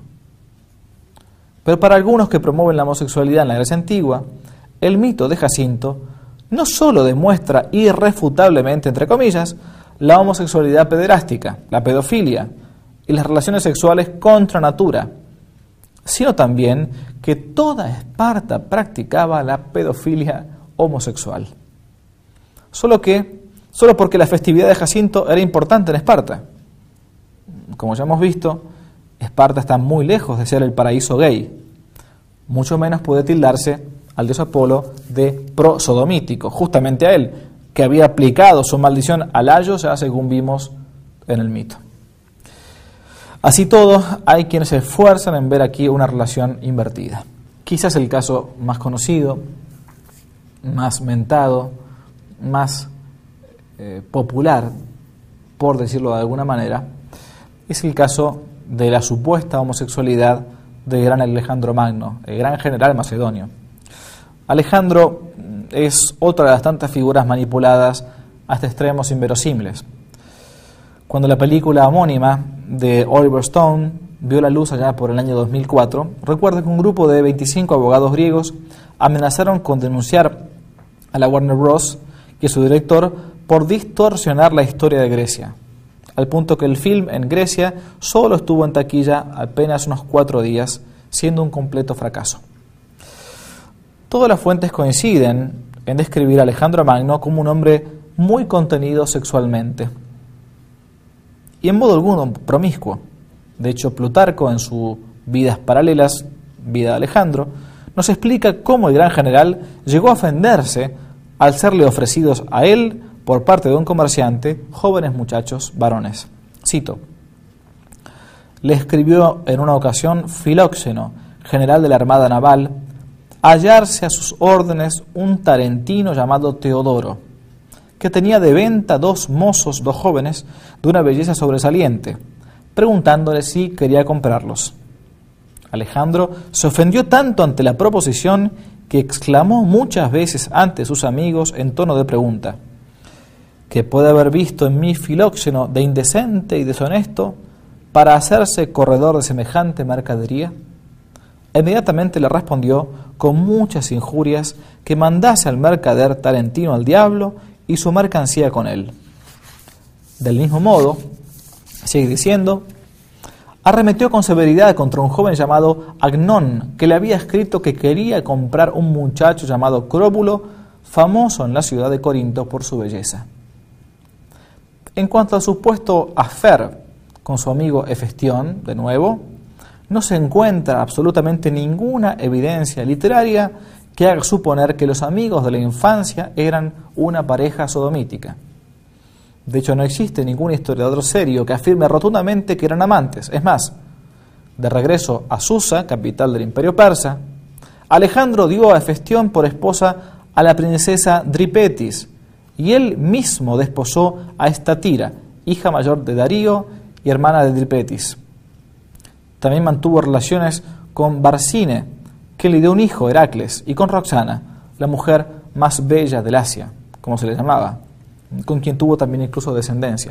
Pero para algunos que promueven la homosexualidad en la Grecia antigua, el mito de Jacinto no solo demuestra irrefutablemente, entre comillas, la homosexualidad pederástica, la pedofilia y las relaciones sexuales contra natura, sino también que toda Esparta practicaba la pedofilia homosexual. Solo que, solo porque la festividad de Jacinto era importante en Esparta. Como ya hemos visto, Esparta está muy lejos de ser el paraíso gay. Mucho menos puede tildarse al dios Apolo de prosodomítico, justamente a él, que había aplicado su maldición a Layo, ya según vimos en el mito. Así todo, hay quienes se esfuerzan en ver aquí una relación invertida. Quizás el caso más conocido, más mentado, más eh, popular, por decirlo de alguna manera, es el caso de la supuesta homosexualidad del gran Alejandro Magno, el gran general macedonio. Alejandro es otra de las tantas figuras manipuladas hasta extremos inverosímiles. Cuando la película homónima de Oliver Stone vio la luz allá por el año dos mil cuatro, recuerdo que un grupo de veinticinco abogados griegos amenazaron con denunciar a la Warner Bros. Y a su director por distorsionar la historia de Grecia, al punto que el film en Grecia solo estuvo en taquilla apenas unos cuatro días, siendo un completo fracaso. Todas las fuentes coinciden en describir a Alejandro Magno como un hombre muy contenido sexualmente y en modo alguno promiscuo. De hecho, Plutarco, en sus Vidas Paralelas, Vida de Alejandro, nos explica cómo el gran general llegó a ofenderse al serle ofrecidos a él, por parte de un comerciante, jóvenes muchachos varones. Cito: le escribió en una ocasión Filóxeno, general de la Armada Naval, hallarse a sus órdenes un tarentino llamado Teodoro, que tenía de venta dos mozos, dos jóvenes, de una belleza sobresaliente, preguntándole si quería comprarlos. Alejandro se ofendió tanto ante la proposición que exclamó muchas veces ante sus amigos en tono de pregunta: ¿qué puede haber visto en mí Filóxeno de indecente y deshonesto para hacerse corredor de semejante mercadería? Inmediatamente le respondió con muchas injurias que mandase al mercader tarentino al diablo y su mercancía con él. Del mismo modo, sigue diciendo, arremetió con severidad contra un joven llamado Agnón, que le había escrito que quería comprar un muchacho llamado Cróbulo, famoso en la ciudad de Corinto por su belleza. En cuanto al supuesto affair con su amigo Hefestión, de nuevo, no se encuentra absolutamente ninguna evidencia literaria que haga suponer que los amigos de la infancia eran una pareja sodomítica. De hecho, no existe ningún historiador serio que afirme rotundamente que eran amantes. Es más, de regreso a Susa, capital del Imperio Persa, Alejandro dio a Hefestión por esposa a la princesa Dripetis, y él mismo desposó a Estatira, hija mayor de Darío y hermana de Dripetis. También mantuvo relaciones con Barsine, que le dio un hijo, Heracles, y con Roxana, la mujer más bella del Asia, como se le llamaba, con quien tuvo también incluso descendencia.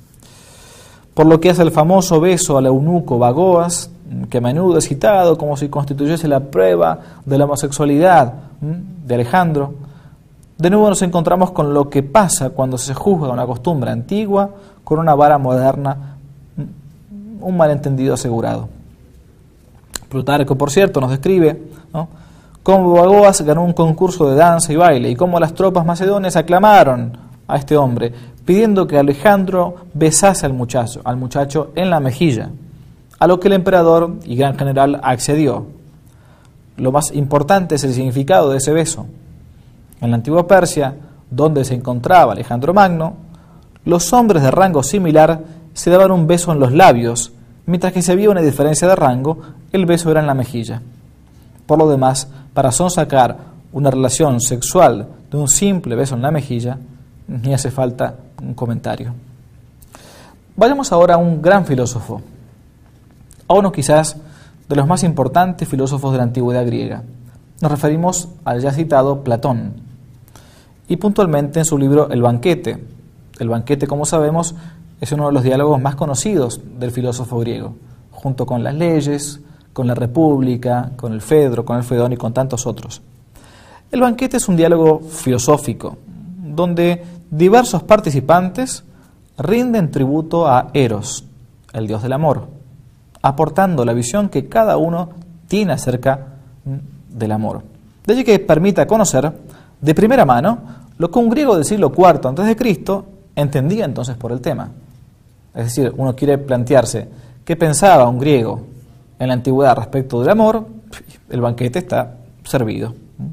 Por lo que hace el famoso beso al eunuco Bagoas, que a menudo es citado como si constituyese la prueba de la homosexualidad de Alejandro, de nuevo nos encontramos con lo que pasa cuando se juzga una costumbre antigua con una vara moderna, un malentendido asegurado. Plutarco, por cierto, nos describe, ¿no?, cómo Bagoas ganó un concurso de danza y baile y cómo las tropas macedonias aclamaron a este hombre, pidiendo que Alejandro besase al muchacho, al muchacho en la mejilla, a lo que el emperador y gran general accedió. Lo más importante es el significado de ese beso. En la antigua Persia, donde se encontraba Alejandro Magno, los hombres de rango similar se daban un beso en los labios, mientras que si había una diferencia de rango, el beso era en la mejilla. Por lo demás, para sonsacar una relación sexual de un simple beso en la mejilla, ni hace falta un comentario. Vayamos ahora a un gran filósofo, a uno quizás de los más importantes filósofos de la antigüedad griega. Nos referimos al ya citado Platón, y puntualmente en su libro El Banquete. El Banquete, como sabemos, es uno de los diálogos más conocidos del filósofo griego, junto con las Leyes, con la República, con el Fedro, con el Fedón y con tantos otros. El Banquete es un diálogo filosófico, donde diversos participantes rinden tributo a Eros, el dios del amor, aportando la visión que cada uno tiene acerca del amor. De allí que permita conocer de primera mano lo que un griego del siglo cuarto antes de Cristo entendía entonces por el tema. Es decir, uno quiere plantearse qué pensaba un griego en la antigüedad respecto del amor, el banquete está servido.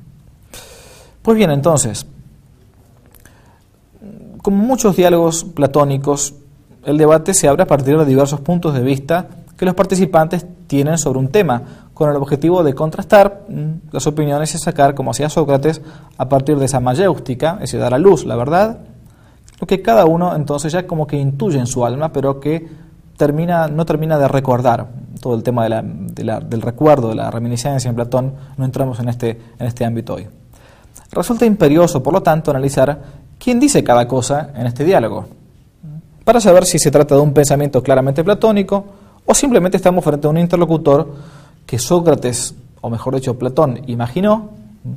Pues bien, entonces, como muchos diálogos platónicos, el debate se abre a partir de diversos puntos de vista que los participantes tienen sobre un tema, con el objetivo de contrastar las opiniones y sacar, como hacía Sócrates, a partir de esa mayéustica, es decir, dar a luz la verdad, lo que cada uno entonces ya como que intuye en su alma, pero que termina, no termina de recordar. Todo el tema de la, de la, del recuerdo, de la reminiscencia en Platón, no entramos en este, en este ámbito hoy. Resulta imperioso, por lo tanto, analizar quién dice cada cosa en este diálogo, para saber si se trata de un pensamiento claramente platónico o simplemente estamos frente a un interlocutor que Sócrates, o mejor dicho, Platón, imaginó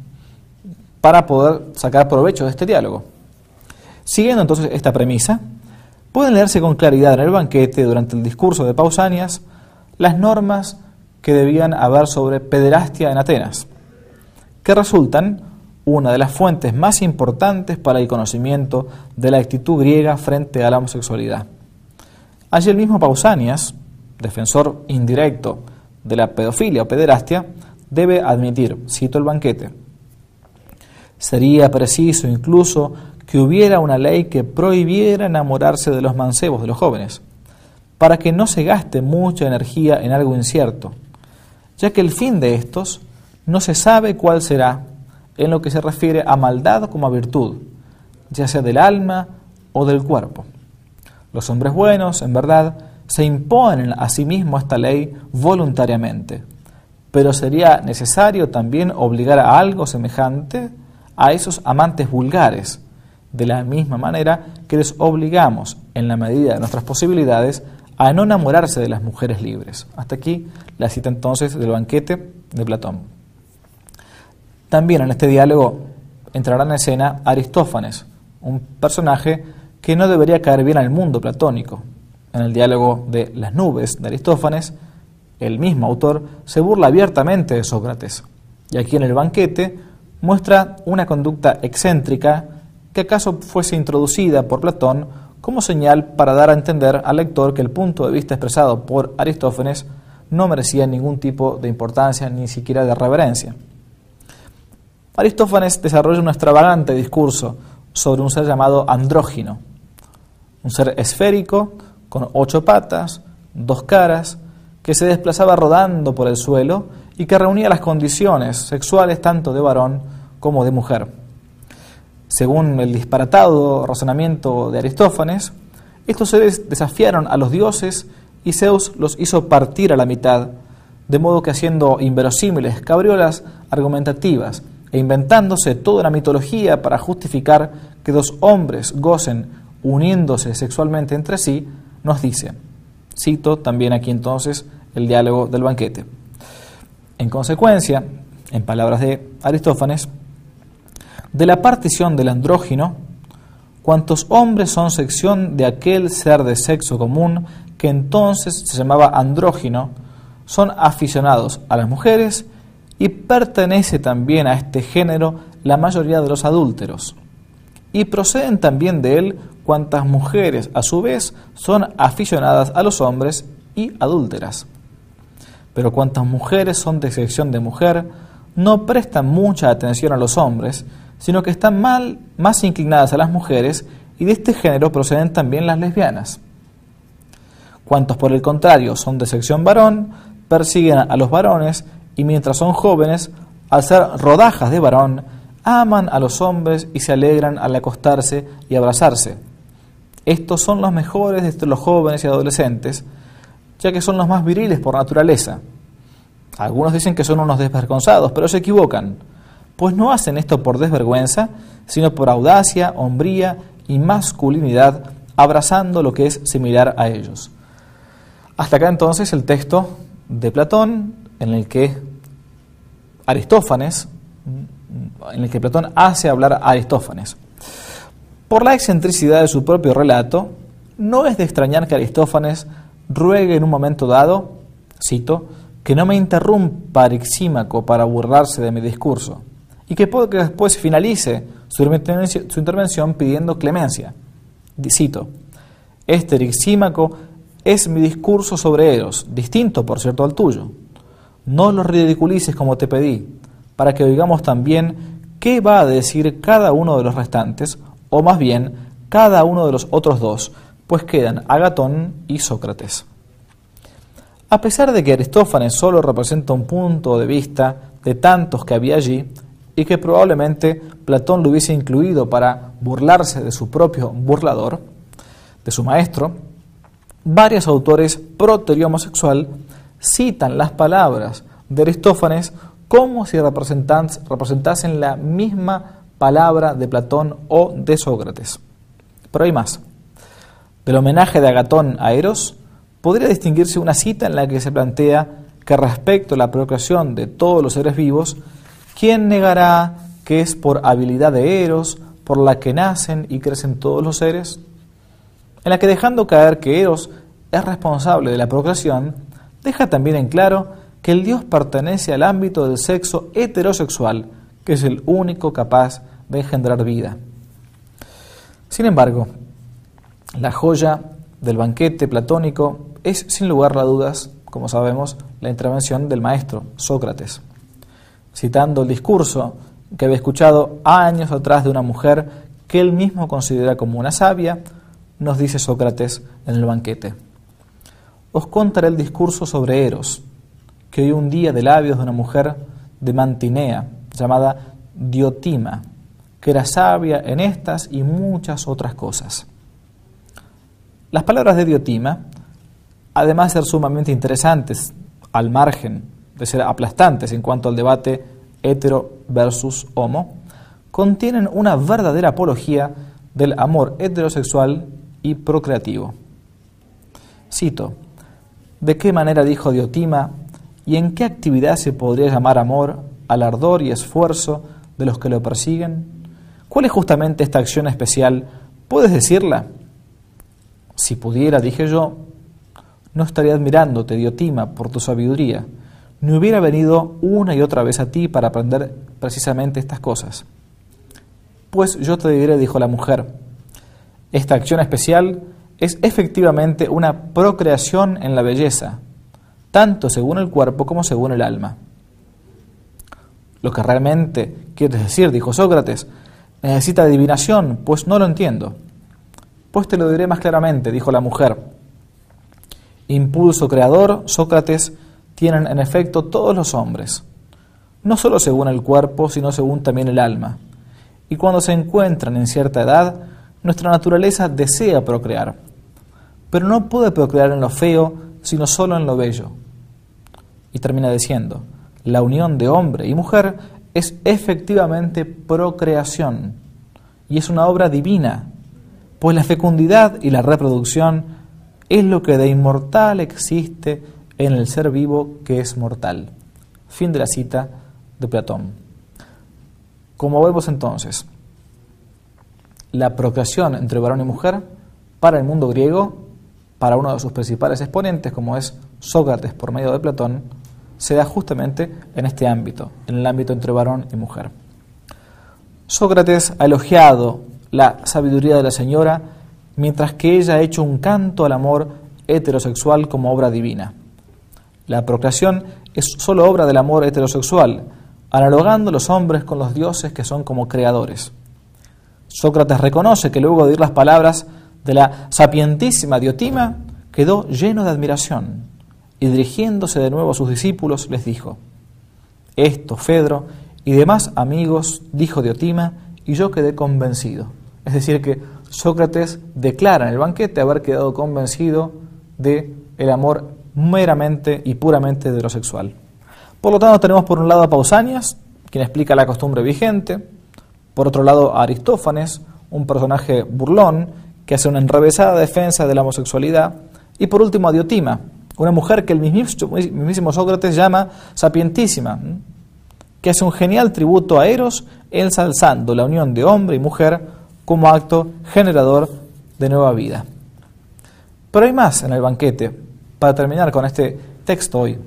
para poder sacar provecho de este diálogo. Siguiendo entonces esta premisa, pueden leerse con claridad en el banquete, durante el discurso de Pausanias, las normas que debían haber sobre pederastia en Atenas, que resultan una de las fuentes más importantes para el conocimiento de la actitud griega frente a la homosexualidad. Allí el mismo Pausanias, defensor indirecto de la pedofilia o pederastia, debe admitir, cito el banquete, sería preciso incluso que hubiera una ley que prohibiera enamorarse de los mancebos, de los jóvenes, para que no se gaste mucha energía en algo incierto, ya que el fin de estos no se sabe cuál será en lo que se refiere a maldad como a virtud, ya sea del alma o del cuerpo. Los hombres buenos, en verdad, se imponen a sí mismos esta ley voluntariamente, pero sería necesario también obligar a algo semejante a esos amantes vulgares, de la misma manera que les obligamos, en la medida de nuestras posibilidades, a no enamorarse de las mujeres libres. Hasta aquí la cita entonces del banquete de Platón. También en este diálogo entrará en escena Aristófanes, un personaje que no debería caer bien al mundo platónico. En el diálogo de Las nubes de Aristófanes, el mismo autor se burla abiertamente de Sócrates, y aquí en el banquete muestra una conducta excéntrica que acaso fuese introducida por Platón como señal para dar a entender al lector que el punto de vista expresado por Aristófanes no merecían ningún tipo de importancia, ni siquiera de reverencia. Aristófanes desarrolla un extravagante discurso sobre un ser llamado andrógino, un ser esférico, con ocho patas, dos caras, que se desplazaba rodando por el suelo y que reunía las condiciones sexuales tanto de varón como de mujer. Según el disparatado razonamiento de Aristófanes, estos seres desafiaron a los dioses y Zeus los hizo partir a la mitad, de modo que haciendo inverosímiles cabriolas argumentativas e inventándose toda una mitología para justificar que dos hombres gocen uniéndose sexualmente entre sí, nos dice, cito también aquí entonces el diálogo del banquete. En consecuencia, en palabras de Aristófanes, de la partición del andrógino, cuantos hombres son sección de aquel ser de sexo común que entonces se llamaba andrógino, son aficionados a las mujeres y pertenece también a este género la mayoría de los adúlteros. Y proceden también de él cuantas mujeres a su vez son aficionadas a los hombres y adúlteras. Pero cuantas mujeres son de sección de mujer, no prestan mucha atención a los hombres, sino que están mal, más inclinadas a las mujeres, y de este género proceden también las lesbianas. Cuantos por el contrario son de sección varón, persiguen a los varones, y mientras son jóvenes, al ser rodajas de varón, aman a los hombres y se alegran al acostarse y abrazarse. Estos son los mejores de los jóvenes y adolescentes, ya que son los más viriles por naturaleza. Algunos dicen que son unos desvergonzados, pero se equivocan, pues no hacen esto por desvergüenza, sino por audacia, hombría y masculinidad, abrazando lo que es similar a ellos. Hasta acá entonces el texto de Platón, en el que Aristófanes, en el que Platón hace hablar a Aristófanes. Por la excentricidad de su propio relato, no es de extrañar que Aristófanes ruegue en un momento dado, cito, que no me interrumpa Arixímaco para burlarse de mi discurso, y que, puede que después finalice su intervención, su intervención pidiendo clemencia. Cito, este Arixímaco es mi discurso sobre Eros, distinto, por cierto, al tuyo. No lo ridiculices como te pedí, para que oigamos también qué va a decir cada uno de los restantes, o más bien, cada uno de los otros dos, pues quedan Agatón y Sócrates. A pesar de que Aristófanes solo representa un punto de vista de tantos que había allí, y que probablemente Platón lo hubiese incluido para burlarse de su propio burlador, de su maestro, varios autores pro teoría homosexual citan las palabras de Aristófanes como si representasen la misma palabra de Platón o de Sócrates. Pero hay más. Del homenaje de Agatón a Eros, podría distinguirse una cita en la que se plantea que respecto a la procreación de todos los seres vivos, ¿quién negará que es por habilidad de Eros, por la que nacen y crecen todos los seres? En la que, dejando caer que Eros es responsable de la procreación, deja también en claro que el dios pertenece al ámbito del sexo heterosexual, que es el único capaz de engendrar vida. Sin embargo, la joya del banquete platónico es, sin lugar a dudas, como sabemos, la intervención del maestro Sócrates. Citando el discurso que había escuchado años atrás de una mujer que él mismo considera como una sabia, nos dice Sócrates en el banquete: os contaré el discurso sobre Eros, que oí un día de labios de una mujer de Mantinea, llamada Diotima, que era sabia en estas y muchas otras cosas. Las palabras de Diotima, además de ser sumamente interesantes, al margen de ser aplastantes en cuanto al debate hetero versus homo, contienen una verdadera apología del amor heterosexual y procreativo. Cito: ¿de qué manera dijo Diotima y en qué actividad se podría llamar amor al ardor y esfuerzo de los que lo persiguen? ¿Cuál es justamente esta acción especial? ¿Puedes decirla? Si pudiera, dije yo, no estaría admirándote, Diotima, por tu sabiduría, ni hubiera venido una y otra vez a ti para aprender precisamente estas cosas. Pues yo te diré, dijo la mujer, esta acción especial es efectivamente una procreación en la belleza, tanto según el cuerpo como según el alma. Lo que realmente quieres decir, dijo Sócrates, necesita adivinación, pues no lo entiendo. Pues te lo diré más claramente, dijo la mujer. Impulso creador, Sócrates, tienen en efecto todos los hombres, no solo según el cuerpo, sino según también el alma. Y cuando se encuentran en cierta edad, nuestra naturaleza desea procrear, pero no puede procrear en lo feo, sino solo en lo bello. Y termina diciendo, la unión de hombre y mujer es efectivamente procreación, y es una obra divina, pues la fecundidad y la reproducción es lo que de inmortal existe en el ser vivo que es mortal. Fin de la cita de Platón. Como vemos entonces, la procreación entre varón y mujer para el mundo griego, para uno de sus principales exponentes, como es Sócrates por medio de Platón, se da justamente en este ámbito, en el ámbito entre varón y mujer. Sócrates ha elogiado la sabiduría de la señora, mientras que ella ha hecho un canto al amor heterosexual como obra divina. La procreación es solo obra del amor heterosexual, analogando los hombres con los dioses que son como creadores. Sócrates reconoce que luego de oír las palabras de la sapientísima Diotima, quedó lleno de admiración y dirigiéndose de nuevo a sus discípulos les dijo: esto, Fedro y demás amigos, dijo Diotima, y yo quedé convencido. Es decir, que Sócrates declara en el banquete haber quedado convencido de el amor meramente y puramente heterosexual. Por lo tanto, tenemos por un lado a Pausanias, quien explica la costumbre vigente, por otro lado a Aristófanes, un personaje burlón que hace una enrevesada defensa de la homosexualidad, y por último a Diotima, una mujer que el mismísimo Sócrates llama sapientísima, que hace un genial tributo a Eros, ensalzando la unión de hombre y mujer como acto generador de nueva vida. Pero hay más en el banquete, para terminar con este texto hoy.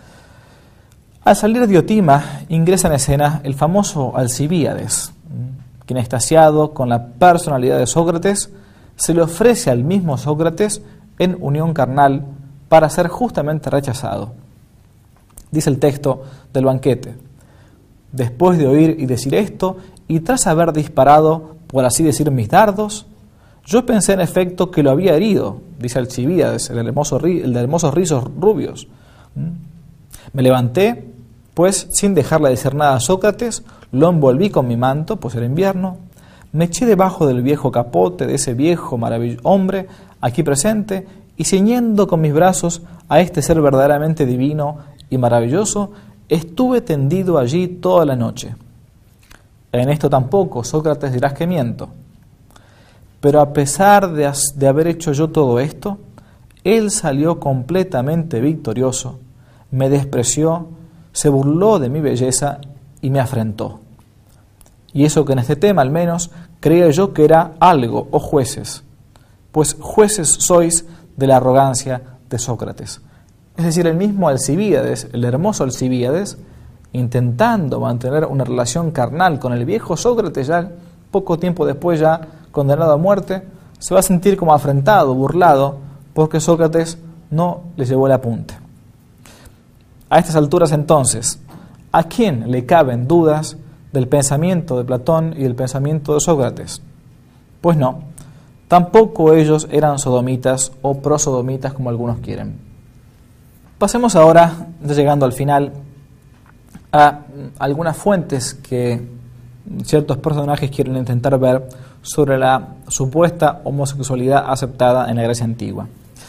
Al salir Diotima, ingresa en escena el famoso Alcibíades, quien, extasiado con la personalidad de Sócrates, se le ofrece al mismo Sócrates en unión carnal para ser justamente rechazado. Dice el texto del banquete: después de oír y decir esto, y tras haber disparado, por así decir, mis dardos, yo pensé en efecto que lo había herido, dice Alcibíades, el hermoso, el de hermosos rizos rubios. Me levanté, pues, sin dejarle decir nada a Sócrates, lo envolví con mi manto, pues era invierno, me eché debajo del viejo capote de ese viejo maravilloso hombre aquí presente, y ciñendo con mis brazos a este ser verdaderamente divino y maravilloso, estuve tendido allí toda la noche. En esto tampoco, Sócrates, dirás que miento. Pero a pesar de, de haber hecho yo todo esto, él salió completamente victorioso, me despreció, se burló de mi belleza y me afrentó. Y eso que en este tema, al menos, creía yo que era algo, oh jueces, pues jueces sois de la arrogancia de Sócrates. Es decir, el mismo Alcibíades, el hermoso Alcibíades, intentando mantener una relación carnal con el viejo Sócrates, ya poco tiempo después, ya condenado a muerte, se va a sentir como afrentado, burlado, porque Sócrates no le llevó el apunte. A estas alturas, entonces, ¿a quién le caben dudas del pensamiento de Platón y del pensamiento de Sócrates? Pues no, tampoco ellos eran sodomitas o prosodomitas como algunos quieren. Pasemos ahora, ya llegando al final, a algunas fuentes que ciertos personajes quieren intentar ver sobre la supuesta homosexualidad aceptada en la Grecia antigua.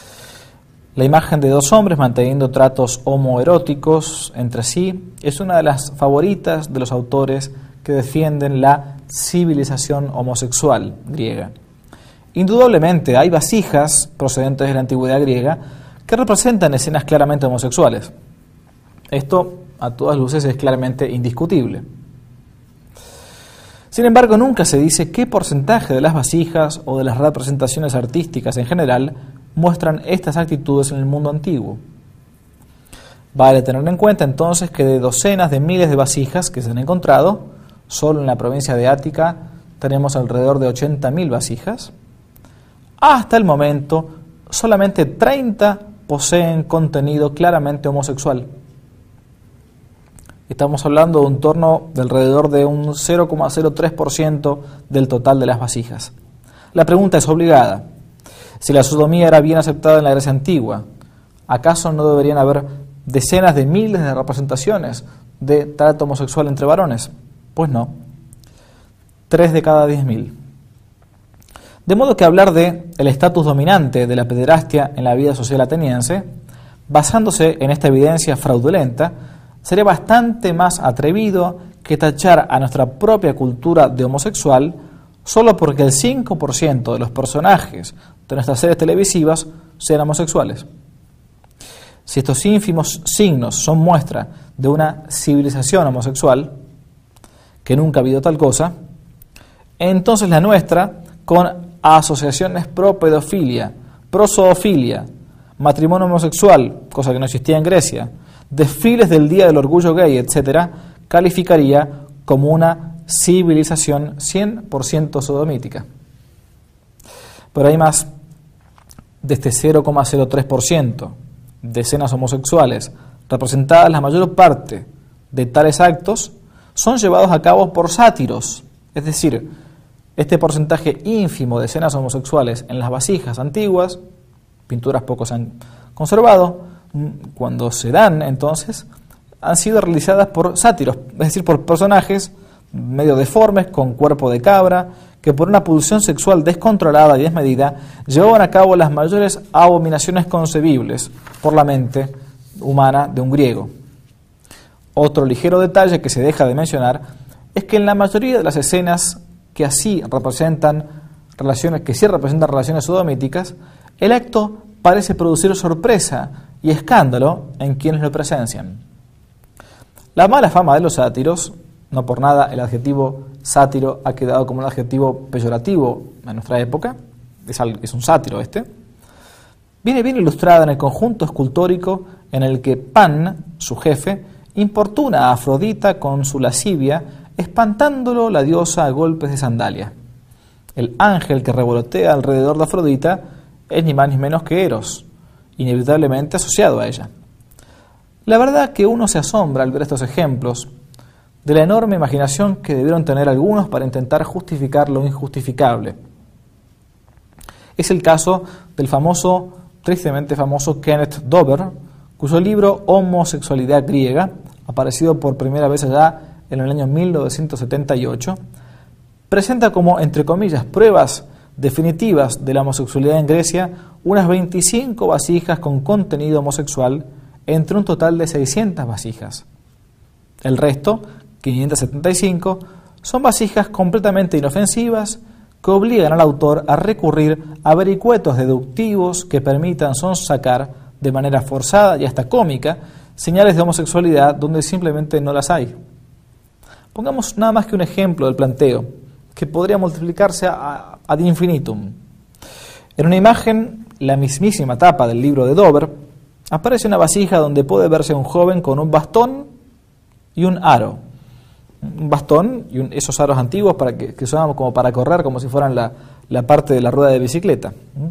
La imagen de dos hombres manteniendo tratos homoeróticos entre sí es una de las favoritas de los autores que defienden la civilización homosexual griega. Indudablemente hay vasijas procedentes de la antigüedad griega que representan escenas claramente homosexuales. Esto, a todas luces, es claramente indiscutible. Sin embargo, nunca se dice qué porcentaje de las vasijas o de las representaciones artísticas en general muestran estas actitudes en el mundo antiguo. Vale tener en cuenta entonces que de docenas de miles de vasijas que se han encontrado, solo en la provincia de Ática tenemos alrededor de ochenta mil vasijas. Hasta el momento, solamente treinta poseen contenido claramente homosexual. Estamos hablando de un torno de alrededor de un cero coma cero tres por ciento del total de las vasijas. La pregunta es obligada. Si la sodomía era bien aceptada en la Grecia antigua, ¿acaso no deberían haber decenas de miles de representaciones de trato homosexual entre varones? Pues no. Tres de cada diez mil. De modo que hablar de el estatus dominante de la pederastia en la vida social ateniense, basándose en esta evidencia fraudulenta, sería bastante más atrevido que tachar a nuestra propia cultura de homosexual solo porque el cinco por ciento de los personajes de nuestras series televisivas sean homosexuales. Si estos ínfimos signos son muestra de una civilización homosexual, que nunca ha habido tal cosa, entonces la nuestra, con asociaciones pro pedofilia, pro zoofilia, matrimonio homosexual, cosa que no existía en Grecia, desfiles del Día del Orgullo Gay, etcétera, calificaría como una civilización cien por ciento sodomítica. Pero hay más. De este cero coma cero tres por ciento de escenas homosexuales representadas, la mayor parte de tales actos son llevados a cabo por sátiros. Es decir, este porcentaje ínfimo de escenas homosexuales en las vasijas antiguas, pinturas poco se han conservado, cuando se dan entonces, han sido realizadas por sátiros, es decir, por personajes medio deformes, con cuerpo de cabra, que por una pulsión sexual descontrolada y desmedida llevaban a cabo las mayores abominaciones concebibles por la mente humana de un griego. Otro ligero detalle que se deja de mencionar es que en la mayoría de las escenas que así representan relaciones, que sí representan relaciones sodomíticas, el acto parece producir sorpresa y escándalo en quienes lo presencian. La mala fama de los sátiros, no por nada el adjetivo sátiro ha quedado como un adjetivo peyorativo en nuestra época, es, algo, es un sátiro este, viene bien ilustrada en el conjunto escultórico en el que Pan, su jefe, importuna a Afrodita con su lascivia, espantándolo la diosa a golpes de sandalia. El ángel que revolotea alrededor de Afrodita es ni más ni menos que Eros, inevitablemente asociado a ella. La verdad que uno se asombra al ver estos ejemplos de la enorme imaginación que debieron tener algunos para intentar justificar lo injustificable. Es el caso del famoso, tristemente famoso Kenneth Dover, cuyo libro Homosexualidad griega, aparecido por primera vez allá en el año mil novecientos setenta y ocho, presenta como, entre comillas, pruebas definitivas de la homosexualidad en Grecia unas veinticinco vasijas con contenido homosexual entre un total de seiscientas vasijas. El resto, quinientas setenta y cinco, son vasijas completamente inofensivas que obligan al autor a recurrir a vericuetos deductivos que permitan sonsacar de manera forzada y hasta cómica señales de homosexualidad donde simplemente no las hay. Pongamos nada más que un ejemplo del planteo, que podría multiplicarse a, ad infinitum. En una imagen, la mismísima tapa del libro de Dover, aparece una vasija donde puede verse un joven con un bastón y un aro. Un bastón y un, esos aros antiguos para que, que usábamos como para correr, como si fueran la, la parte de la rueda de bicicleta.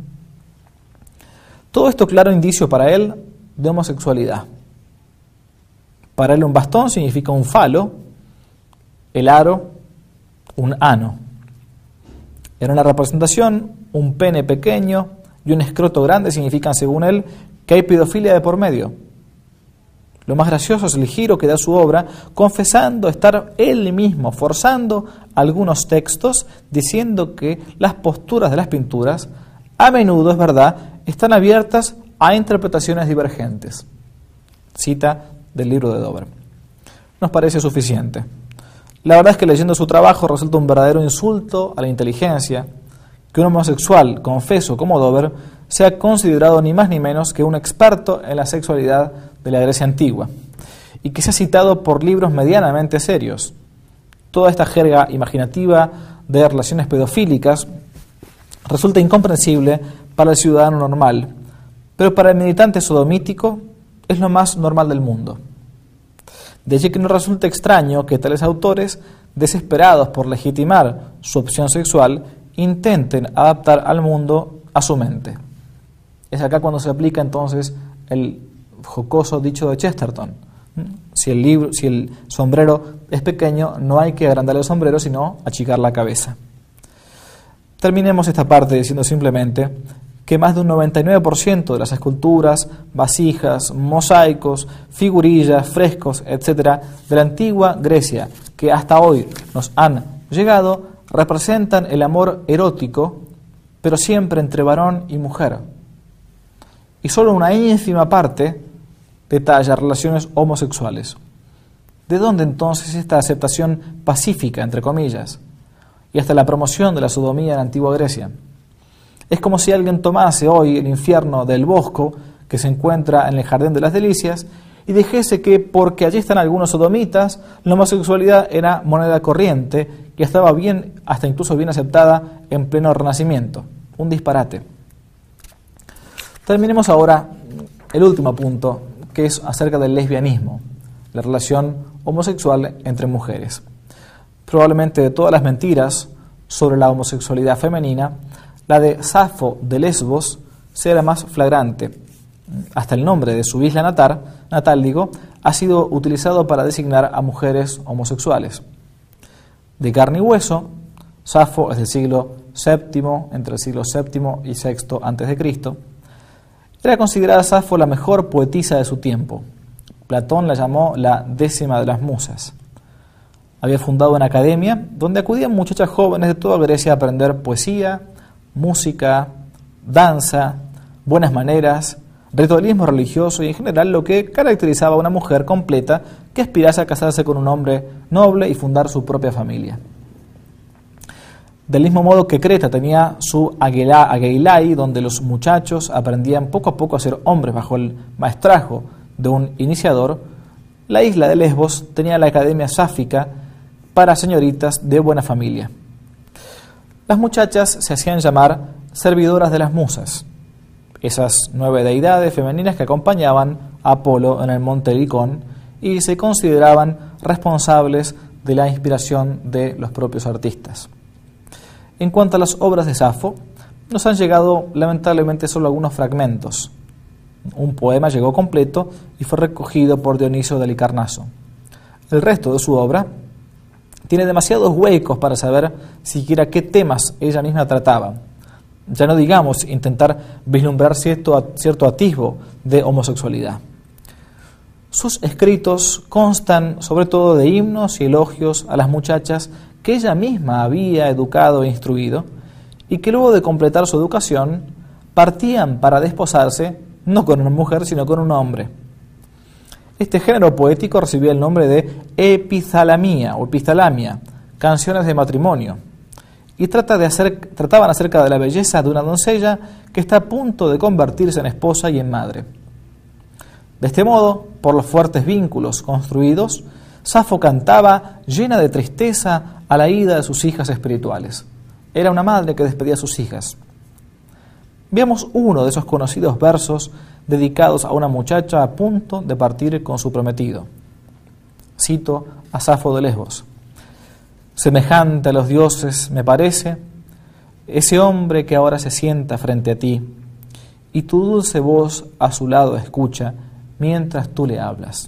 Todo esto claro indicio para él de homosexualidad. Para él un bastón significa un falo, el aro, un ano. En una representación, un pene pequeño y un escroto grande significan, según él, que hay pedofilia de por medio. Lo más gracioso es el giro que da su obra, confesando estar él mismo forzando algunos textos, diciendo que las posturas de las pinturas, a menudo, es verdad, están abiertas a interpretaciones divergentes. Cita del libro de Dover. Nos parece suficiente. La verdad es que leyendo su trabajo resulta un verdadero insulto a la inteligencia que un homosexual confeso como Dover sea considerado ni más ni menos que un experto en la sexualidad de la Grecia antigua y que sea citado por libros medianamente serios. Toda esta jerga imaginativa de relaciones pedofílicas resulta incomprensible para el ciudadano normal, pero para el militante sodomítico es lo más normal del mundo. De allí que no resulta extraño que tales autores, desesperados por legitimar su opción sexual, intenten adaptar al mundo a su mente. Es acá cuando se aplica entonces el jocoso dicho de Chesterton. Si el, libro, si el sombrero es pequeño, no hay que agrandar el sombrero, sino achicar la cabeza. Terminemos esta parte diciendo simplemente que más de un noventa y nueve por ciento de las esculturas, vasijas, mosaicos, figurillas, frescos, etcétera, de la antigua Grecia, que hasta hoy nos han llegado, representan el amor erótico, pero siempre entre varón y mujer. Y solo una ínfima parte detalla relaciones homosexuales. ¿De dónde entonces esta aceptación pacífica, entre comillas, y hasta la promoción de la sodomía en la antigua Grecia? Es como si alguien tomase hoy el infierno del Bosco, que se encuentra en el Jardín de las Delicias, y dijese que porque allí están algunos sodomitas, la homosexualidad era moneda corriente y estaba bien, hasta incluso bien aceptada en pleno Renacimiento. Un disparate. Terminemos ahora el último punto, que es acerca del lesbianismo, la relación homosexual entre mujeres. Probablemente de todas las mentiras sobre la homosexualidad femenina, la de Safo de Lesbos sea la más flagrante. Hasta el nombre de su isla natal, natal digo, ha sido utilizado para designar a mujeres homosexuales. De carne y hueso, Safo es del siglo séptimo, entre el siglo séptimo y sexto antes de Cristo. Era considerada Safo la mejor poetisa de su tiempo. Platón la llamó la décima de las musas. Había fundado una academia donde acudían muchachas jóvenes de toda Grecia a aprender poesía, música, danza, buenas maneras, ritualismo religioso y en general lo que caracterizaba a una mujer completa que aspirase a casarse con un hombre noble y fundar su propia familia. Del mismo modo que Creta tenía su Ageilai, donde los muchachos aprendían poco a poco a ser hombres bajo el maestrazgo de un iniciador, la isla de Lesbos tenía la academia sáfica para señoritas de buena familia. Las muchachas se hacían llamar servidoras de las musas, esas nueve deidades femeninas que acompañaban a Apolo en el monte Licón y se consideraban responsables de la inspiración de los propios artistas. En cuanto a las obras de Safo, nos han llegado lamentablemente solo algunos fragmentos. Un poema llegó completo y fue recogido por Dionisio de Halicarnaso. El resto de su obra tiene demasiados huecos para saber siquiera qué temas ella misma trataba. Ya no digamos intentar vislumbrar cierto, cierto atisbo de homosexualidad. Sus escritos constan sobre todo de himnos y elogios a las muchachas que ella misma había educado e instruido y que luego de completar su educación partían para desposarse no con una mujer sino con un hombre. Este género poético recibía el nombre de epithalamia o epistalamia, canciones de matrimonio, y trata de hacer, trataban acerca de la belleza de una doncella que está a punto de convertirse en esposa y en madre. De este modo, por los fuertes vínculos construidos, Safo cantaba llena de tristeza a la ida de sus hijas espirituales. Era una madre que despedía a sus hijas. Veamos uno de esos conocidos versos dedicados a una muchacha a punto de partir con su prometido. Cito a Safo de Lesbos. Semejante a los dioses me parece ese hombre que ahora se sienta frente a ti y tu dulce voz a su lado escucha mientras tú le hablas.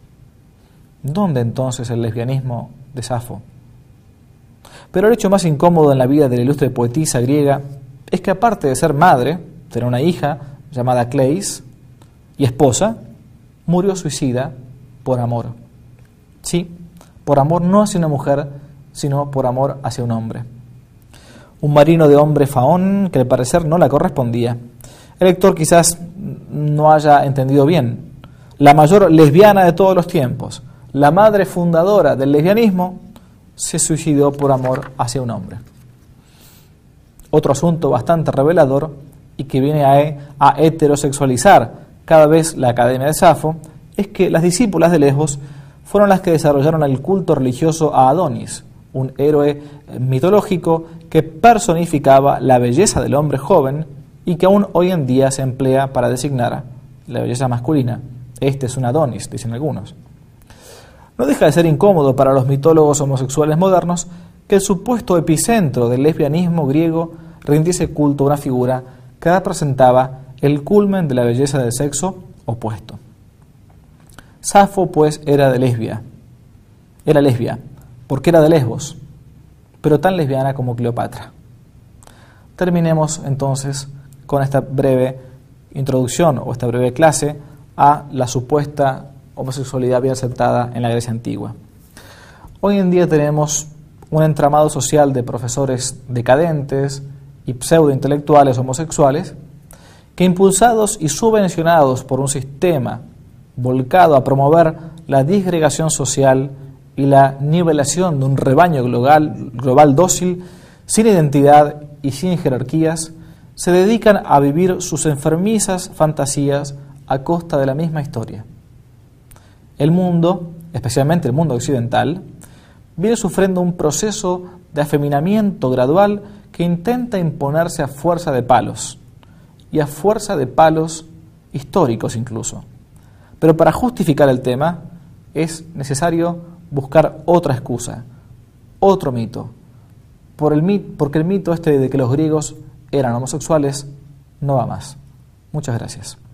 ¿Dónde entonces el lesbianismo de Safo? Pero el hecho más incómodo en la vida de la ilustre poetisa griega es que aparte de ser madre, tener una hija llamada Cleis y esposa, murió suicida por amor. Sí, por amor no hacia una mujer, sino por amor hacia un hombre. Un marino de hombre faón que al parecer no la correspondía. El lector quizás no haya entendido bien. La mayor lesbiana de todos los tiempos, la madre fundadora del lesbianismo, se suicidó por amor hacia un hombre. Otro asunto bastante revelador y que viene a, a heterosexualizar cada vez la Academia de Safo es que las discípulas de Lesbos fueron las que desarrollaron el culto religioso a Adonis, un héroe mitológico que personificaba la belleza del hombre joven y que aún hoy en día se emplea para designar la belleza masculina. Este es un Adonis, dicen algunos. No deja de ser incómodo para los mitólogos homosexuales modernos que el supuesto epicentro del lesbianismo griego rindiese culto a una figura que representaba el culmen de la belleza del sexo opuesto. Safo, pues, era de Lesbia. Era lesbia, porque era de Lesbos, pero tan lesbiana como Cleopatra. Terminemos entonces con esta breve introducción o esta breve clase a la supuesta homosexualidad bien aceptada en la Grecia antigua. Hoy en día tenemos un entramado social de profesores decadentes y pseudointelectuales homosexuales que, impulsados y subvencionados por un sistema volcado a promover la disgregación social y la nivelación de un rebaño global, global dócil, sin identidad y sin jerarquías, se dedican a vivir sus enfermizas fantasías a costa de la misma historia. El mundo, especialmente el mundo occidental, viene sufriendo un proceso de afeminamiento gradual que intenta imponerse a fuerza de palos, y a fuerza de palos históricos incluso. Pero para justificar el tema es necesario buscar otra excusa, otro mito, por el mit- porque el mito este de que los griegos eran homosexuales no va más. Muchas gracias.